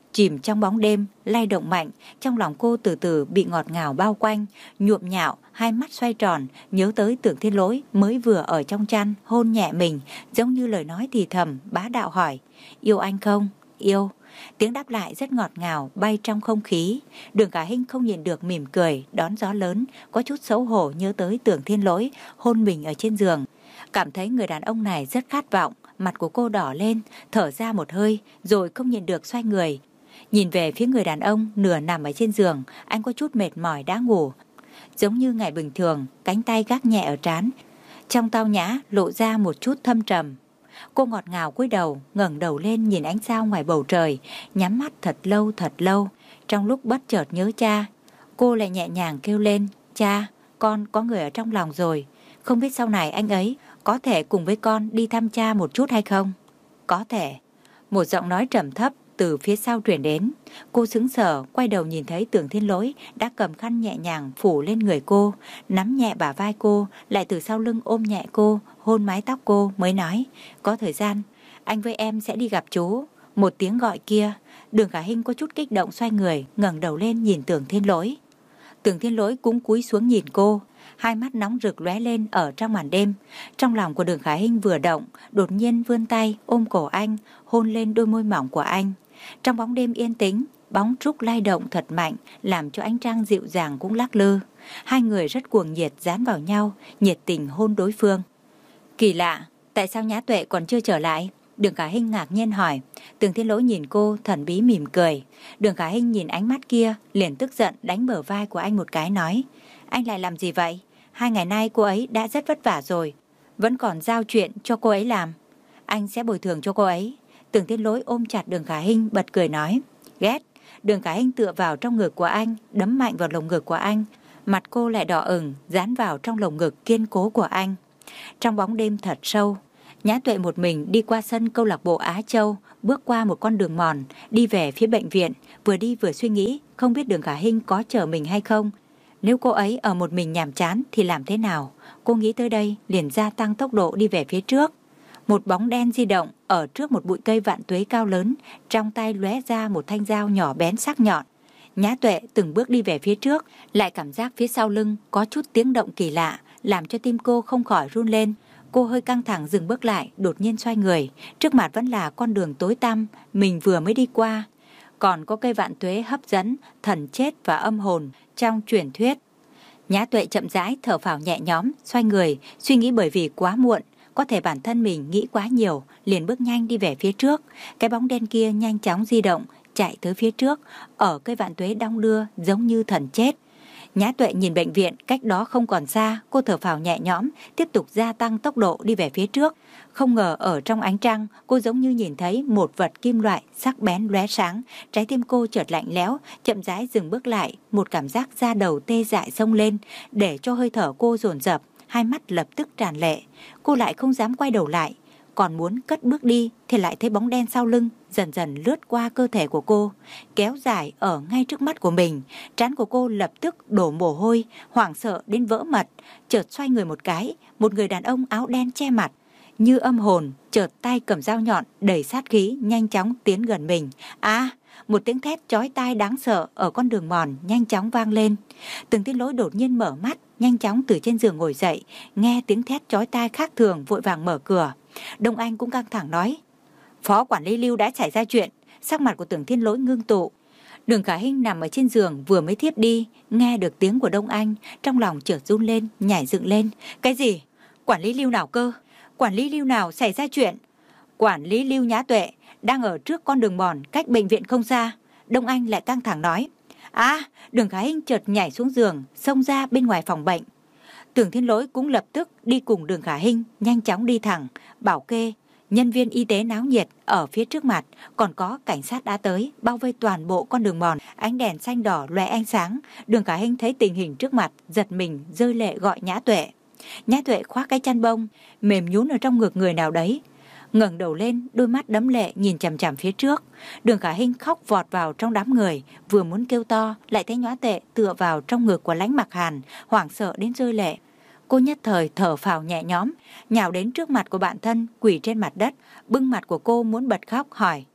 chìm trong bóng đêm, lay động mạnh, trong lòng cô từ từ bị ngọt ngào bao quanh, nhuộm nhạo, hai mắt xoay tròn, nhớ tới Tưởng Thiên Lỗi mới vừa ở trong chăn hôn nhẹ mình, giống như lời nói thì thầm, bá đạo hỏi, yêu anh không? Yêu. Tiếng đáp lại rất ngọt ngào bay trong không khí. Đường Khả Hinh không nhìn được mỉm cười, đón gió lớn, có chút xấu hổ nhớ tới Tưởng Thiên Lỗi hôn mình ở trên giường. Cảm thấy người đàn ông này rất khát vọng, mặt của cô đỏ lên, thở ra một hơi, rồi không nhìn được xoay người. Nhìn về phía người đàn ông nửa nằm ở trên giường, anh có chút mệt mỏi đã ngủ. Giống như ngày bình thường, cánh tay gác nhẹ ở trán, trong tao nhã lộ ra một chút thâm trầm. Cô ngọt ngào cúi đầu, ngẩng đầu lên nhìn ánh sao ngoài bầu trời, nhắm mắt thật lâu thật lâu. Trong lúc bất chợt nhớ cha, cô lại nhẹ nhàng kêu lên, cha, con có người ở trong lòng rồi. Không biết sau này anh ấy có thể cùng với con đi thăm cha một chút hay không? Có thể. Một giọng nói trầm thấp từ phía sau truyền đến. Cô sững sờ, quay đầu nhìn thấy Tưởng Thiên Lỗi đã cầm khăn nhẹ nhàng phủ lên người cô, nắm nhẹ bả vai cô, lại từ sau lưng ôm nhẹ cô, hôn mái tóc cô, mới nói, có thời gian, anh với em sẽ đi gặp chú. Một tiếng gọi kia, Đường Khả Hinh có chút kích động xoay người, ngẩng đầu lên nhìn Tưởng Thiên Lỗi. Tưởng Thiên Lỗi cũng cúi xuống nhìn cô, hai mắt nóng rực lóe lên ở trong màn đêm. Trong lòng của Đường Khả Hinh vừa động, đột nhiên vươn tay ôm cổ anh, hôn lên đôi môi mỏng của anh. Trong bóng đêm yên tĩnh, bóng trúc lay động thật mạnh, làm cho ánh trăng dịu dàng cũng lắc lư. Hai người rất cuồng nhiệt dán vào nhau, nhiệt tình hôn đối phương. Kỳ lạ, tại sao Nhã Tuệ còn chưa trở lại? Đường Khả Hinh ngạc nhiên hỏi. Tưởng Thiên Lỗi nhìn cô thần bí mỉm cười. Đường Khả Hinh nhìn ánh mắt kia, liền tức giận đánh bờ vai của anh một cái, nói, anh lại làm gì vậy? Hai ngày nay cô ấy đã rất vất vả rồi, vẫn còn giao chuyện cho cô ấy làm. Anh sẽ bồi thường cho cô ấy. Tưởng Thiên Lỗi ôm chặt Đường Khả Hinh bật cười nói, ghét. Đường Khả Hinh tựa vào trong ngực của anh, đấm mạnh vào lồng ngực của anh. Mặt cô lại đỏ ửng, dán vào trong lồng ngực kiên cố của anh. Trong bóng đêm thật sâu, Nhã Tuệ một mình đi qua sân câu lạc bộ Á Châu, bước qua một con đường mòn, đi về phía bệnh viện, vừa đi vừa suy nghĩ, không biết Đường Khả Hinh có chờ mình hay không. Nếu cô ấy ở một mình nhàm chán thì làm thế nào? Cô nghĩ tới đây, liền gia tăng tốc độ đi về phía trước. Một bóng đen di động ở trước một bụi cây vạn tuế cao lớn, trong tay lóe ra một thanh dao nhỏ bén sắc nhọn. Nhã Tuệ từng bước đi về phía trước, lại cảm giác phía sau lưng có chút tiếng động kỳ lạ, làm cho tim cô không khỏi run lên. Cô hơi căng thẳng dừng bước lại, đột nhiên xoay người. Trước mặt vẫn là con đường tối tăm mình vừa mới đi qua. Còn có cây vạn tuế hấp dẫn, thần chết và âm hồn trong truyền thuyết. Nhã Tuệ chậm rãi thở phào nhẹ nhõm, xoay người, suy nghĩ bởi vì quá muộn, có thể bản thân mình nghĩ quá nhiều, liền bước nhanh đi về phía trước. Cái bóng đen kia nhanh chóng di động, chạy tới phía trước, ở cây vạn tuế đong đưa giống như thần chết. Nhã Tuệ nhìn bệnh viện cách đó không còn xa, cô thở phào nhẹ nhõm, tiếp tục gia tăng tốc độ đi về phía trước. Không ngờ ở trong ánh trăng, cô giống như nhìn thấy một vật kim loại sắc bén lóe sáng, trái tim cô chợt lạnh lẽo, chậm rãi dừng bước lại, một cảm giác da đầu tê dại xông lên, để cho hơi thở cô dồn dập, hai mắt lập tức tràn lệ. Cô lại không dám quay đầu lại, còn muốn cất bước đi thì lại thấy bóng đen sau lưng dần dần lướt qua cơ thể của cô, kéo dài ở ngay trước mắt của mình. Trán của cô lập tức đổ mồ hôi, hoảng sợ đến vỡ mật. Chợt xoay người một cái, một người đàn ông áo đen che mặt như âm hồn, chợt tay cầm dao nhọn đầy sát khí nhanh chóng tiến gần mình. À, một tiếng thét chói tai đáng sợ ở con đường mòn nhanh chóng vang lên. Tưởng Thiên Lỗi đột nhiên mở mắt, nhanh chóng từ trên giường ngồi dậy, nghe tiếng thét chói tai khác thường vội vàng mở cửa. Đông Anh cũng căng thẳng nói, Phó quản lý Lưu đã xảy ra chuyện. Sắc mặt của Tưởng Thiên Lỗi ngưng tụ. Đường Khả Hinh nằm ở trên giường vừa mới thiếp đi, nghe được tiếng của Đông Anh, trong lòng chợt run lên, nhảy dựng lên. Cái gì? Quản lý Lưu nào cơ? Quản lý Lưu nào xảy ra chuyện? Quản lý Lưu Nhã Tuệ đang ở trước con đường mòn cách bệnh viện không xa. Đông Anh lại căng thẳng nói. À, Đường Khả Hinh chợt nhảy xuống giường, xông ra bên ngoài phòng bệnh. Tưởng Thiên Lỗi cũng lập tức đi cùng Đường Khả Hinh, nhanh chóng đi thẳng, bảo kê. Nhân viên y tế náo nhiệt ở phía trước mặt, còn có cảnh sát đã tới, bao vây toàn bộ con đường mòn, ánh đèn xanh đỏ lóe ánh sáng. Đường Khả Hinh thấy tình hình trước mặt, giật mình, rơi lệ gọi Nhã Tuệ. Nhã Tuệ khoác cái chăn bông, mềm nhún ở trong ngực người nào đấy, ngẩng đầu lên, đôi mắt đẫm lệ nhìn chằm chằm phía trước. Đường Khả Hinh khóc vọt vào trong đám người, vừa muốn kêu to, lại thấy Nhã Tuệ tựa vào trong ngực của Lãnh Mặc Hàn, hoảng sợ đến rơi lệ. Cô nhất thời thở phào nhẹ nhõm, nhào đến trước mặt của bạn thân, quỳ trên mặt đất, bưng mặt của cô muốn bật khóc, hỏi,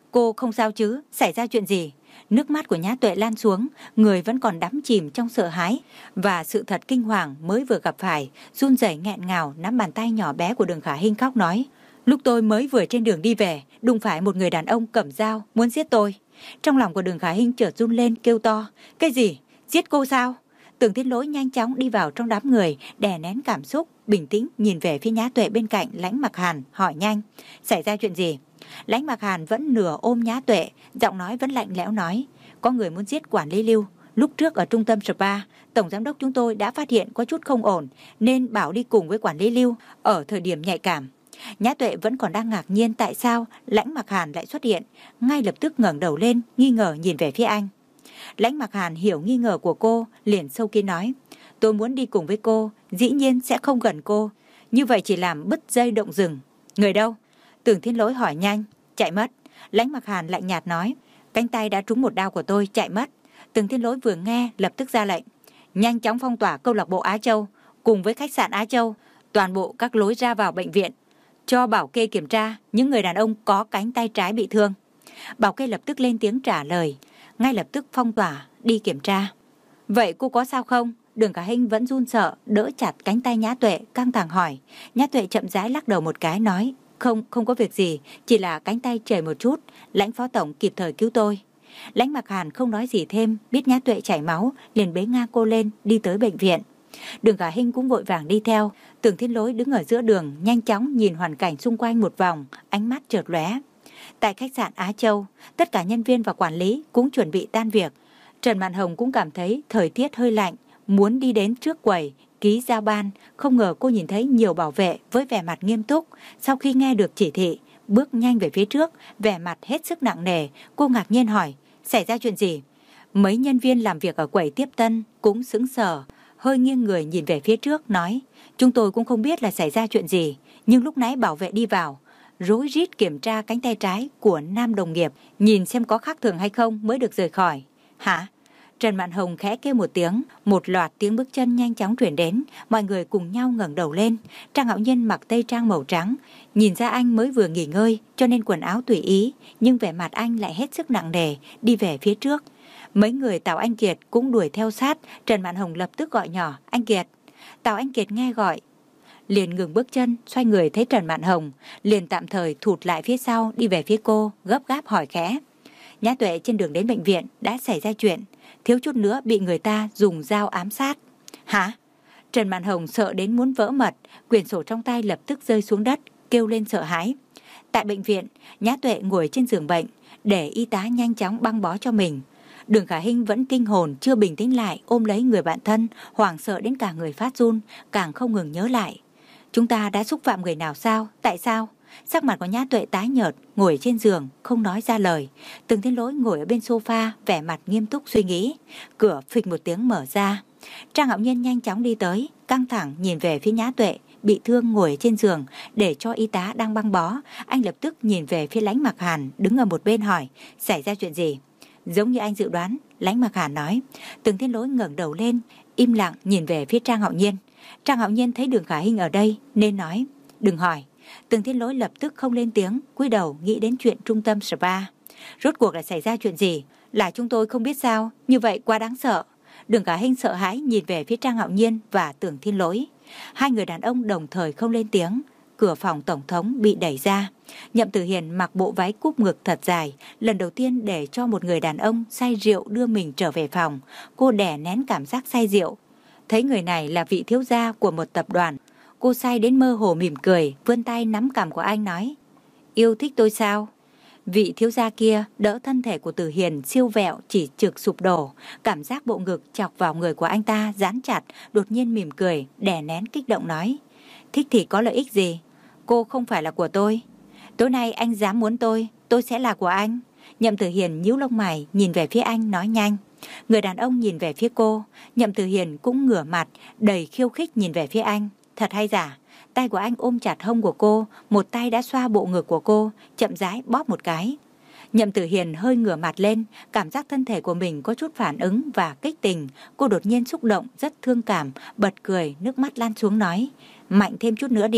Cô không sao chứ? Xảy ra chuyện gì? Nước mắt của Nhã Tuệ lan xuống, người vẫn còn đắm chìm trong sợ hãi và sự thật kinh hoàng mới vừa gặp phải, run rẩy nghẹn ngào nắm bàn tay nhỏ bé của Đường Khả Hinh khóc nói: Lúc tôi mới vừa trên đường đi về, đụng phải một người đàn ông cầm dao muốn giết tôi. Trong lòng của Đường Khả Hinh chợt run lên kêu to: Cái gì? Giết cô sao? Tưởng Thiên Lỗi nhanh chóng đi vào trong đám người, đè nén cảm xúc, bình tĩnh nhìn về phía Nhã Tuệ bên cạnh Lãnh Mặc Hàn, hỏi nhanh: Xảy ra chuyện gì? Lãnh Mặc Hàn vẫn nửa ôm Nhã Tuệ, giọng nói vẫn lạnh lẽo nói: Có người muốn giết quản lý Lưu. Lúc trước ở trung tâm spa, tổng giám đốc chúng tôi đã phát hiện có chút không ổn, nên bảo đi cùng với quản lý Lưu ở thời điểm nhạy cảm. Nhã Tuệ vẫn còn đang ngạc nhiên tại sao Lãnh Mặc Hàn lại xuất hiện, ngay lập tức ngẩng đầu lên, nghi ngờ nhìn về phía anh. Lãnh Mặc Hàn hiểu nghi ngờ của cô, liền sâu kín nói: Tôi muốn đi cùng với cô, dĩ nhiên sẽ không gần cô, như vậy chỉ làm bứt dây động rừng. Người đâu? Tưởng Thiên Lỗi hỏi nhanh. Chạy mất. Lãnh Mặc Hàn lạnh nhạt nói: Cánh tay đã trúng một đao của tôi, chạy mất. Tưởng Thiên Lỗi vừa nghe lập tức ra lệnh: Nhanh chóng phong tỏa câu lạc bộ Á Châu cùng với khách sạn Á Châu, toàn bộ các lối ra vào bệnh viện, cho bảo kê kiểm tra những người đàn ông có cánh tay trái bị thương. Bảo kê lập tức lên tiếng trả lời: Ngay lập tức phong tỏa, đi kiểm tra. Vậy cô có sao không? Đường Khả Hinh vẫn run sợ, đỡ chặt cánh tay Nhã Tuệ, căng thẳng hỏi. Nhã Tuệ chậm rãi lắc đầu một cái nói: Không, không có việc gì, chỉ là cánh tay chảy một chút, Lãnh phó tổng kịp thời cứu tôi. Lãnh Mặc Hàn không nói gì thêm, biết Nhã Tuệ chảy máu, liền bế ngang cô lên, đi tới bệnh viện. Đường Khả Hinh cũng vội vàng đi theo. Tưởng Thiên Lỗi đứng ở giữa đường, nhanh chóng nhìn hoàn cảnh xung quanh một vòng, ánh mắt chợt lóe. Tại khách sạn Á Châu, tất cả nhân viên và quản lý cũng chuẩn bị tan việc. Trần Mạn Hồng cũng cảm thấy thời tiết hơi lạnh, muốn đi đến trước quầy ký giao ban, không ngờ cô nhìn thấy nhiều bảo vệ với vẻ mặt nghiêm túc. Sau khi nghe được chỉ thị, bước nhanh về phía trước, vẻ mặt hết sức nặng nề. Cô ngạc nhiên hỏi: Xảy ra chuyện gì? Mấy nhân viên làm việc ở quầy tiếp tân cũng sững sờ, hơi nghiêng người nhìn về phía trước nói: Chúng tôi cũng không biết là xảy ra chuyện gì, nhưng lúc nãy bảo vệ đi vào, rối rít kiểm tra cánh tay trái của nam đồng nghiệp, nhìn xem có khác thường hay không mới được rời khỏi. Hả? Trần Mạn Hồng khẽ kêu một tiếng, một loạt tiếng bước chân nhanh chóng truyền đến, mọi người cùng nhau ngẩng đầu lên. Trang Hạo Nhiên mặc tây trang màu trắng, nhìn ra anh mới vừa nghỉ ngơi, cho nên quần áo tùy ý, nhưng vẻ mặt anh lại hết sức nặng nề, đi về phía trước. Mấy người Tào Anh Kiệt cũng đuổi theo sát. Trần Mạn Hồng lập tức gọi nhỏ: Anh Kiệt. Tào Anh Kiệt nghe gọi, liền ngừng bước chân, xoay người thấy Trần Mạn Hồng, liền tạm thời thụt lại phía sau, đi về phía cô, gấp gáp hỏi khẽ: Nhã Tuệ trên đường đến bệnh viện đã xảy ra chuyện, thiếu chút nữa bị người ta dùng dao ám sát. Hả? Trần Mạn Hồng sợ đến muốn vỡ mật, quyển sổ trong tay lập tức rơi xuống đất, kêu lên sợ hãi. Tại bệnh viện, Nhã Tuệ ngồi trên giường bệnh, để y tá nhanh chóng băng bó cho mình. Đường Khả Hinh vẫn kinh hồn chưa bình tĩnh lại, ôm lấy người bạn thân, hoảng sợ đến cả người phát run, càng không ngừng nhớ lại. Chúng ta đã xúc phạm người nào sao? Tại sao? Sắc mặt của Nhã Tuệ tái nhợt, ngồi trên giường, không nói ra lời. Tưởng Thiên Lỗi ngồi ở bên sofa, vẻ mặt nghiêm túc suy nghĩ. Cửa phịch một tiếng mở ra. Trang Hạo Nhiên nhanh chóng đi tới, căng thẳng nhìn về phía Nhã Tuệ, bị thương ngồi trên giường, để cho y tá đang băng bó. Anh lập tức nhìn về phía Lãnh Mặc Hàn, đứng ở một bên hỏi: Xảy ra chuyện gì? Giống như anh dự đoán, Lãnh Mặc Hàn nói. Tưởng Thiên Lỗi ngẩng đầu lên, im lặng nhìn về phía Trang Hạo Nhiên. Trang Hạo Nhiên thấy Đường Khả Hinh ở đây nên nói: Đừng hỏi. Tưởng Thiên Lỗi lập tức không lên tiếng, cúi đầu nghĩ đến chuyện trung tâm spa. Rốt cuộc là xảy ra chuyện gì? Là chúng tôi không biết sao? Như vậy quá đáng sợ. Đường Khả Hinh sợ hãi nhìn về phía Trang Hạo Nhiên và Tưởng Thiên Lỗi. Hai người đàn ông đồng thời không lên tiếng. Cửa phòng tổng thống bị đẩy ra. Nhậm Tử Hiền mặc bộ váy cúp ngực thật dài, lần đầu tiên để cho một người đàn ông say rượu đưa mình trở về phòng. Cô đè nén cảm giác say rượu. Thấy người này là vị thiếu gia của một tập đoàn, cô say đến mơ hồ mỉm cười, vươn tay nắm cằm của anh nói: Yêu thích tôi sao? Vị thiếu gia kia đỡ thân thể của Tử Hiền siêu vẹo chỉ trực sụp đổ, cảm giác bộ ngực chọc vào người của anh ta dán chặt, đột nhiên mỉm cười, đè nén kích động nói: Thích thì có lợi ích gì? Cô không phải là của tôi. Tối nay anh dám muốn tôi, tôi sẽ là của anh. Nhậm Tử Hiền nhíu lông mày nhìn về phía anh nói nhanh. Người đàn ông nhìn về phía cô. Nhậm Tử Hiền cũng ngửa mặt đầy khiêu khích nhìn về phía anh. Thật hay giả? Tay của anh ôm chặt hông của cô, một tay đã xoa bộ ngực của cô, chậm rãi bóp một cái. Nhậm Tử Hiền hơi ngửa mặt lên, cảm giác thân thể của mình có chút phản ứng và kích tình. Cô đột nhiên xúc động, rất thương cảm, bật cười, nước mắt lan xuống nói: Mạnh thêm chút nữa đi.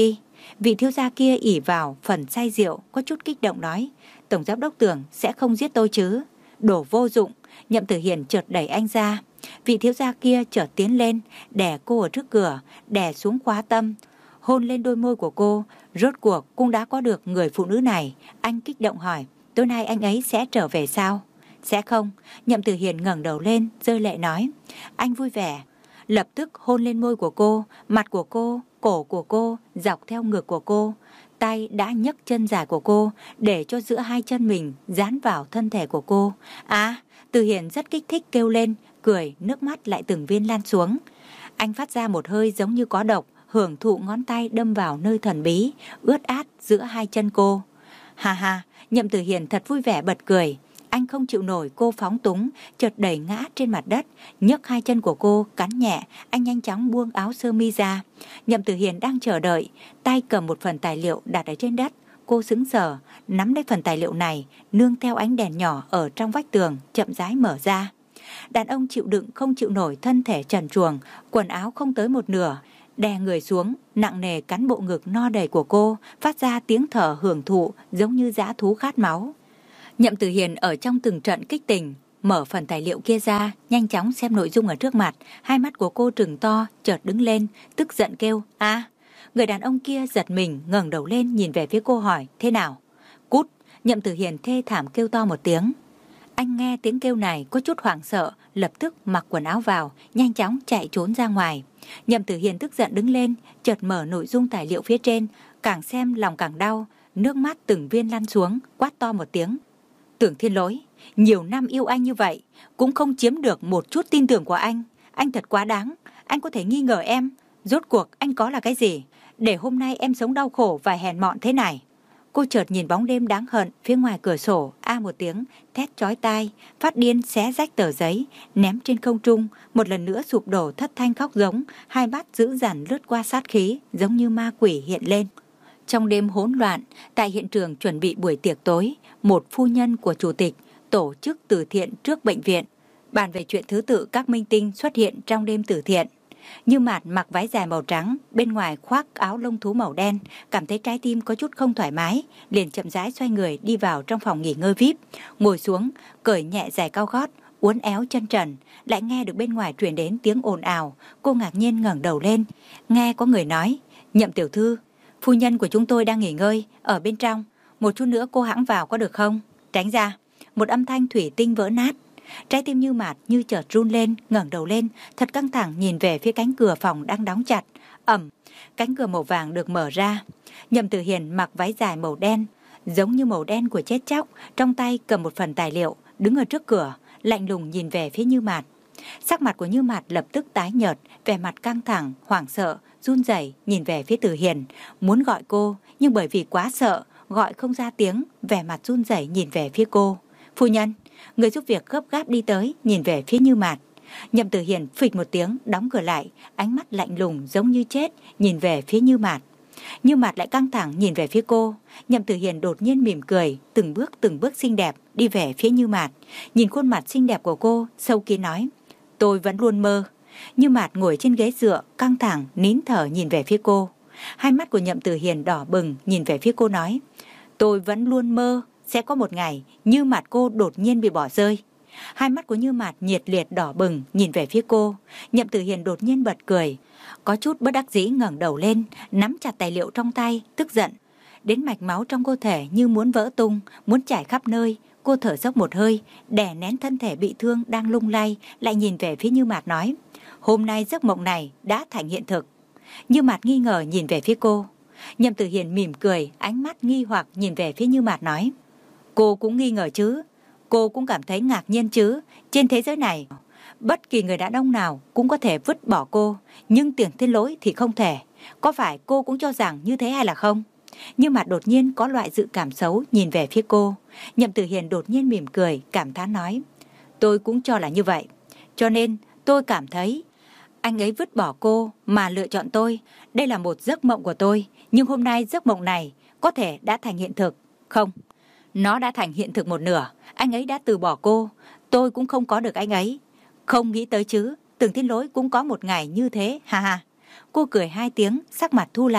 Vị thiếu gia kia ỉ vào phần say rượu, có chút kích động nói, Tổng giám đốc Tưởng sẽ không giết tôi chứ? Đồ vô dụng. Nhậm Tử Hiền chợt đẩy anh ra. Vị thiếu gia kia chợt tiến lên, đè cô ở trước cửa, đè xuống khóa tâm, hôn lên đôi môi của cô. Rốt cuộc cũng đã có được người phụ nữ này. Anh kích động hỏi, tối nay anh ấy sẽ trở về sao? Sẽ không. Nhậm Tử Hiền ngẩng đầu lên, rơi lệ nói. Anh vui vẻ. Lập tức hôn lên môi của cô, mặt của cô, cổ của cô, dọc theo ngực của cô. Tay đã nhấc chân dài của cô, để cho giữa hai chân mình dán vào thân thể của cô. À, Tử Hiền rất kích thích kêu lên, cười, nước mắt lại từng viên lan xuống. Anh phát ra một hơi giống như có độc, hưởng thụ ngón tay đâm vào nơi thần bí, ướt át giữa hai chân cô. Ha ha, Nhậm Tử Hiền thật vui vẻ bật cười. Anh không chịu nổi cô phóng túng, chợt đẩy ngã trên mặt đất, nhấc hai chân của cô, cắn nhẹ. Anh nhanh chóng buông áo sơ mi ra. Nhậm Tử Hiền đang chờ đợi, tay cầm một phần tài liệu đặt ở trên đất. Cô sững sờ, nắm lấy phần tài liệu này, nương theo ánh đèn nhỏ ở trong vách tường, chậm rãi mở ra. Đàn ông chịu đựng không chịu nổi thân thể trần truồng, quần áo không tới một nửa, đè người xuống, nặng nề cắn bộ ngực no đầy của cô, phát ra tiếng thở hưởng thụ giống như dã thú khát máu. Nhậm Tử Hiền ở trong từng trận kích tình, mở phần tài liệu kia ra, nhanh chóng xem nội dung ở trước mặt. Hai mắt của cô trừng to, chợt đứng lên, tức giận kêu, a. Người đàn ông kia giật mình, ngẩng đầu lên nhìn về phía cô hỏi, thế nào? Cút. Nhậm Tử Hiền thê thảm kêu to một tiếng. Anh nghe tiếng kêu này có chút hoảng sợ, lập tức mặc quần áo vào, nhanh chóng chạy trốn ra ngoài. Nhậm Tử Hiền tức giận đứng lên, chợt mở nội dung tài liệu phía trên, càng xem lòng càng đau, nước mắt từng viên lăn xuống, quát to một tiếng. Tưởng Thiên Lỗi, nhiều năm yêu anh như vậy, cũng không chiếm được một chút tin tưởng của anh. Anh thật quá đáng, anh có thể nghi ngờ em. Rốt cuộc anh có là cái gì, để hôm nay em sống đau khổ và hèn mọn thế này? Cô chợt nhìn bóng đêm đáng hận phía ngoài cửa sổ, a một tiếng, thét chói tai, phát điên xé rách tờ giấy, ném trên không trung, một lần nữa sụp đổ thất thanh khóc giống, hai mắt dữ dằn lướt qua sát khí, giống như ma quỷ hiện lên. Trong đêm hỗn loạn, tại hiện trường chuẩn bị buổi tiệc tối, một phu nhân của chủ tịch tổ chức từ thiện trước bệnh viện, bàn về chuyện thứ tự các minh tinh xuất hiện trong đêm từ thiện. Như Mạt mặc váy dài màu trắng, bên ngoài khoác áo lông thú màu đen, cảm thấy trái tim có chút không thoải mái, liền chậm rãi xoay người đi vào trong phòng nghỉ ngơi vi ai pi, ngồi xuống, cởi nhẹ giày cao gót, uốn éo chân trần, lại nghe được bên ngoài truyền đến tiếng ồn ào. Cô ngạc nhiên ngẩng đầu lên, nghe có người nói, Nhậm tiểu thư, phu nhân của chúng tôi đang nghỉ ngơi ở bên trong, một chút nữa cô hãng vào có được không? Tránh ra. Một âm thanh thủy tinh vỡ nát. Trái tim Như Mạt như chợt run lên, ngẩng đầu lên, thật căng thẳng nhìn về phía cánh cửa phòng đang đóng chặt. Ầm, cánh cửa màu vàng được mở ra. Nhậm Tử Hiền mặc váy dài màu đen, giống như màu đen của chết chóc, trong tay cầm một phần tài liệu, đứng ở trước cửa, lạnh lùng nhìn về phía Như Mạt. Sắc mặt của Như Mạt lập tức tái nhợt, vẻ mặt căng thẳng, hoảng sợ, run rẩy nhìn về phía Tử Hiền, muốn gọi cô, nhưng bởi vì quá sợ, gọi không ra tiếng, vẻ mặt run rẩy nhìn về phía cô. Phu nhân, người giúp việc gấp gáp đi tới, nhìn về phía Như Mạt. Nhậm Tử Hiền phịch một tiếng, đóng cửa lại, ánh mắt lạnh lùng giống như chết, nhìn về phía Như Mạt. Như Mạt lại căng thẳng nhìn về phía cô. Nhậm Tử Hiền đột nhiên mỉm cười, từng bước từng bước xinh đẹp đi về phía Như Mạt, nhìn khuôn mặt xinh đẹp của cô, sâu kín nói: "Tôi vẫn luôn mơ." Như Mạt ngồi trên ghế dựa, căng thẳng, nín thở nhìn về phía cô. Hai mắt của Nhậm Tử Hiền đỏ bừng, nhìn về phía cô nói: "Tôi vẫn luôn mơ sẽ có một ngày Như Mạt cô đột nhiên bị bỏ rơi." Hai mắt của Như Mạt nhiệt liệt đỏ bừng nhìn về phía cô. Nhậm Tử Hiền đột nhiên bật cười, có chút bất đắc dĩ ngẩng đầu lên, nắm chặt tài liệu trong tay, tức giận đến mạch máu trong cơ thể như muốn vỡ tung, muốn chảy khắp nơi. Cô thở dốc một hơi, đè nén thân thể bị thương đang lung lay, lại nhìn về phía Như Mạt nói: "Hôm nay giấc mộng này đã thành hiện thực." Như Mạt nghi ngờ nhìn về phía cô. Nhậm Tử Hiền mỉm cười, ánh mắt nghi hoặc nhìn về phía Như Mạt nói: "Cô cũng nghi ngờ chứ? Cô cũng cảm thấy ngạc nhiên chứ? Trên thế giới này, bất kỳ người đàn ông nào cũng có thể vứt bỏ cô, nhưng Tưởng Thiên Lỗi thì không thể. Có phải cô cũng cho rằng như thế hay là không?" Như Mạt đột nhiên có loại dự cảm xấu nhìn về phía cô. Nhậm Tử Hiền đột nhiên mỉm cười, cảm thán nói: "Tôi cũng cho là như vậy. Cho nên tôi cảm thấy anh ấy vứt bỏ cô mà lựa chọn tôi. Đây là một giấc mộng của tôi. Nhưng hôm nay giấc mộng này có thể đã thành hiện thực. Không, nó đã thành hiện thực một nửa. Anh ấy đã từ bỏ cô, tôi cũng không có được anh ấy. Không nghĩ tới chứ, Tưởng Thiên Lỗi cũng có một ngày như thế, ha ha." Cô cười hai tiếng, sắc mặt thu lại,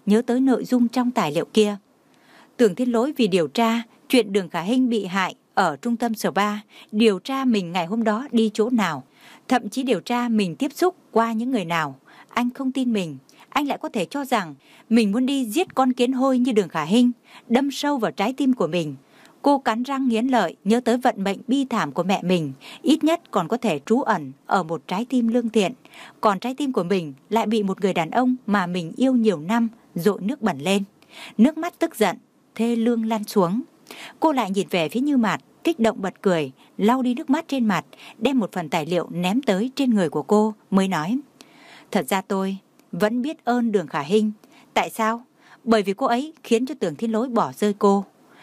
nhớ tới nội dung trong tài liệu kia. Tưởng Thiên Lỗi vì điều tra chuyện Đường Khả Hinh bị hại ở trung tâm spa, điều tra mình ngày hôm đó đi chỗ nào, thậm chí điều tra mình tiếp xúc qua những người nào. Anh không tin mình, anh lại có thể cho rằng mình muốn đi giết con kiến hôi như Đường Khả Hinh, đâm sâu vào trái tim của mình. Cô cắn răng nghiến lợi, nhớ tới vận mệnh bi thảm của mẹ mình, ít nhất còn có thể trú ẩn ở một trái tim lương thiện. Còn trái tim của mình lại bị một người đàn ông mà mình yêu nhiều năm dội nước bẩn lên. Nước mắt tức giận, thê lương lăn xuống. Cô lại nhìn về phía Như Mạt, kích động bật cười, lau đi nước mắt trên mặt, đem một phần tài liệu ném tới trên người của cô, mới nói: Thật ra tôi vẫn biết ơn Đường Khả Hinh. Tại sao? Bởi vì cô ấy khiến cho Tưởng Thiên Lỗi bỏ rơi cô,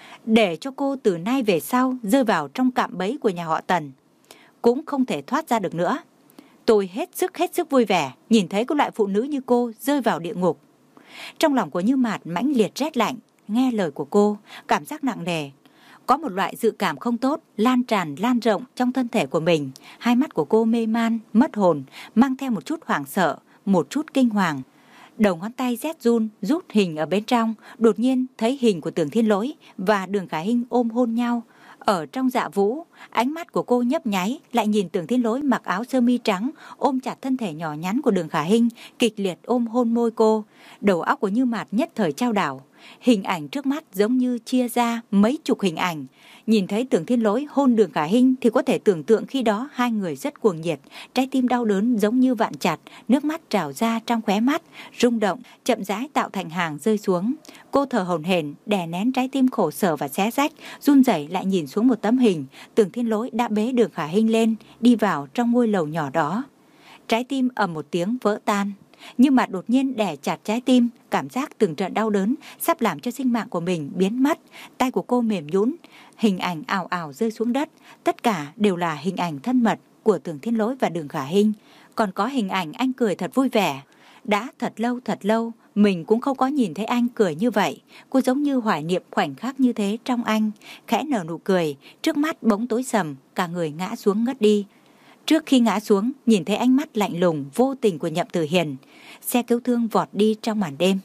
để cho cô từ nay về sau rơi vào trong cạm bẫy của nhà họ Tần, cũng không thể thoát ra được nữa. Tôi hết sức hết sức vui vẻ nhìn thấy có loại phụ nữ như cô rơi vào địa ngục. Trong lòng của Như Mạt mãnh liệt rét lạnh, nghe lời của cô, cảm giác nặng nề. Có một loại dự cảm không tốt lan tràn lan rộng trong thân thể của mình. Hai mắt của cô mê man, mất hồn, mang theo một chút hoảng sợ, một chút kinh hoàng. Đầu ngón tay rét run rút hình ở bên trong, đột nhiên thấy hình của Tưởng Thiên Lỗi và Đường Khả Hinh ôm hôn nhau ở trong dạ vũ. Ánh mắt của cô nhấp nháy, lại nhìn Tưởng Thiên Lỗi mặc áo sơ mi trắng ôm chặt thân thể nhỏ nhắn của Đường Khả Hinh, kịch liệt ôm hôn môi cô. Đầu óc của Như Mạt nhất thời chao đảo. Hình ảnh trước mắt giống như chia ra mấy chục hình ảnh. Nhìn thấy Tưởng Thiên Lỗi hôn Đường Khả Hinh thì có thể tưởng tượng khi đó hai người rất cuồng nhiệt, trái tim đau đớn giống như vạn chặt, nước mắt trào ra trong khóe mắt, rung động, chậm rãi tạo thành hàng rơi xuống. Cô thở hổn hển, đè nén trái tim khổ sở và xé rách, run rẩy lại nhìn xuống một tấm hình. Tưởng Thiên Lỗi đã bế Đường Khả Hinh lên, đi vào trong ngôi lầu nhỏ đó. Trái tim ầm một tiếng vỡ tan. Nhưng mà đột nhiên đè chặt trái tim, cảm giác từng trận đau đớn sắp làm cho sinh mạng của mình biến mất. Tay của cô mềm nhũn, hình ảnh ảo ảo rơi xuống đất. Tất cả đều là hình ảnh thân mật của Tưởng Thiên Lỗi và Đường Khả Hinh. Còn có hình ảnh anh cười thật vui vẻ. Đã thật lâu thật lâu mình cũng không có nhìn thấy anh cười như vậy. Cô giống như hoài niệm khoảnh khắc như thế trong anh, khẽ nở nụ cười. Trước mắt bỗng tối sầm, cả người ngã xuống ngất đi. Trước khi ngã xuống, nhìn thấy ánh mắt lạnh lùng, vô tình của Nhậm Tử Hiền. Xe cứu thương vọt đi trong màn đêm.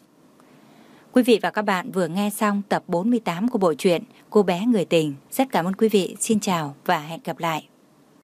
Quý vị và các bạn vừa nghe xong tập bốn mươi tám của bộ truyện Cô bé người tình. Rất cảm ơn quý vị. Xin chào và hẹn gặp lại.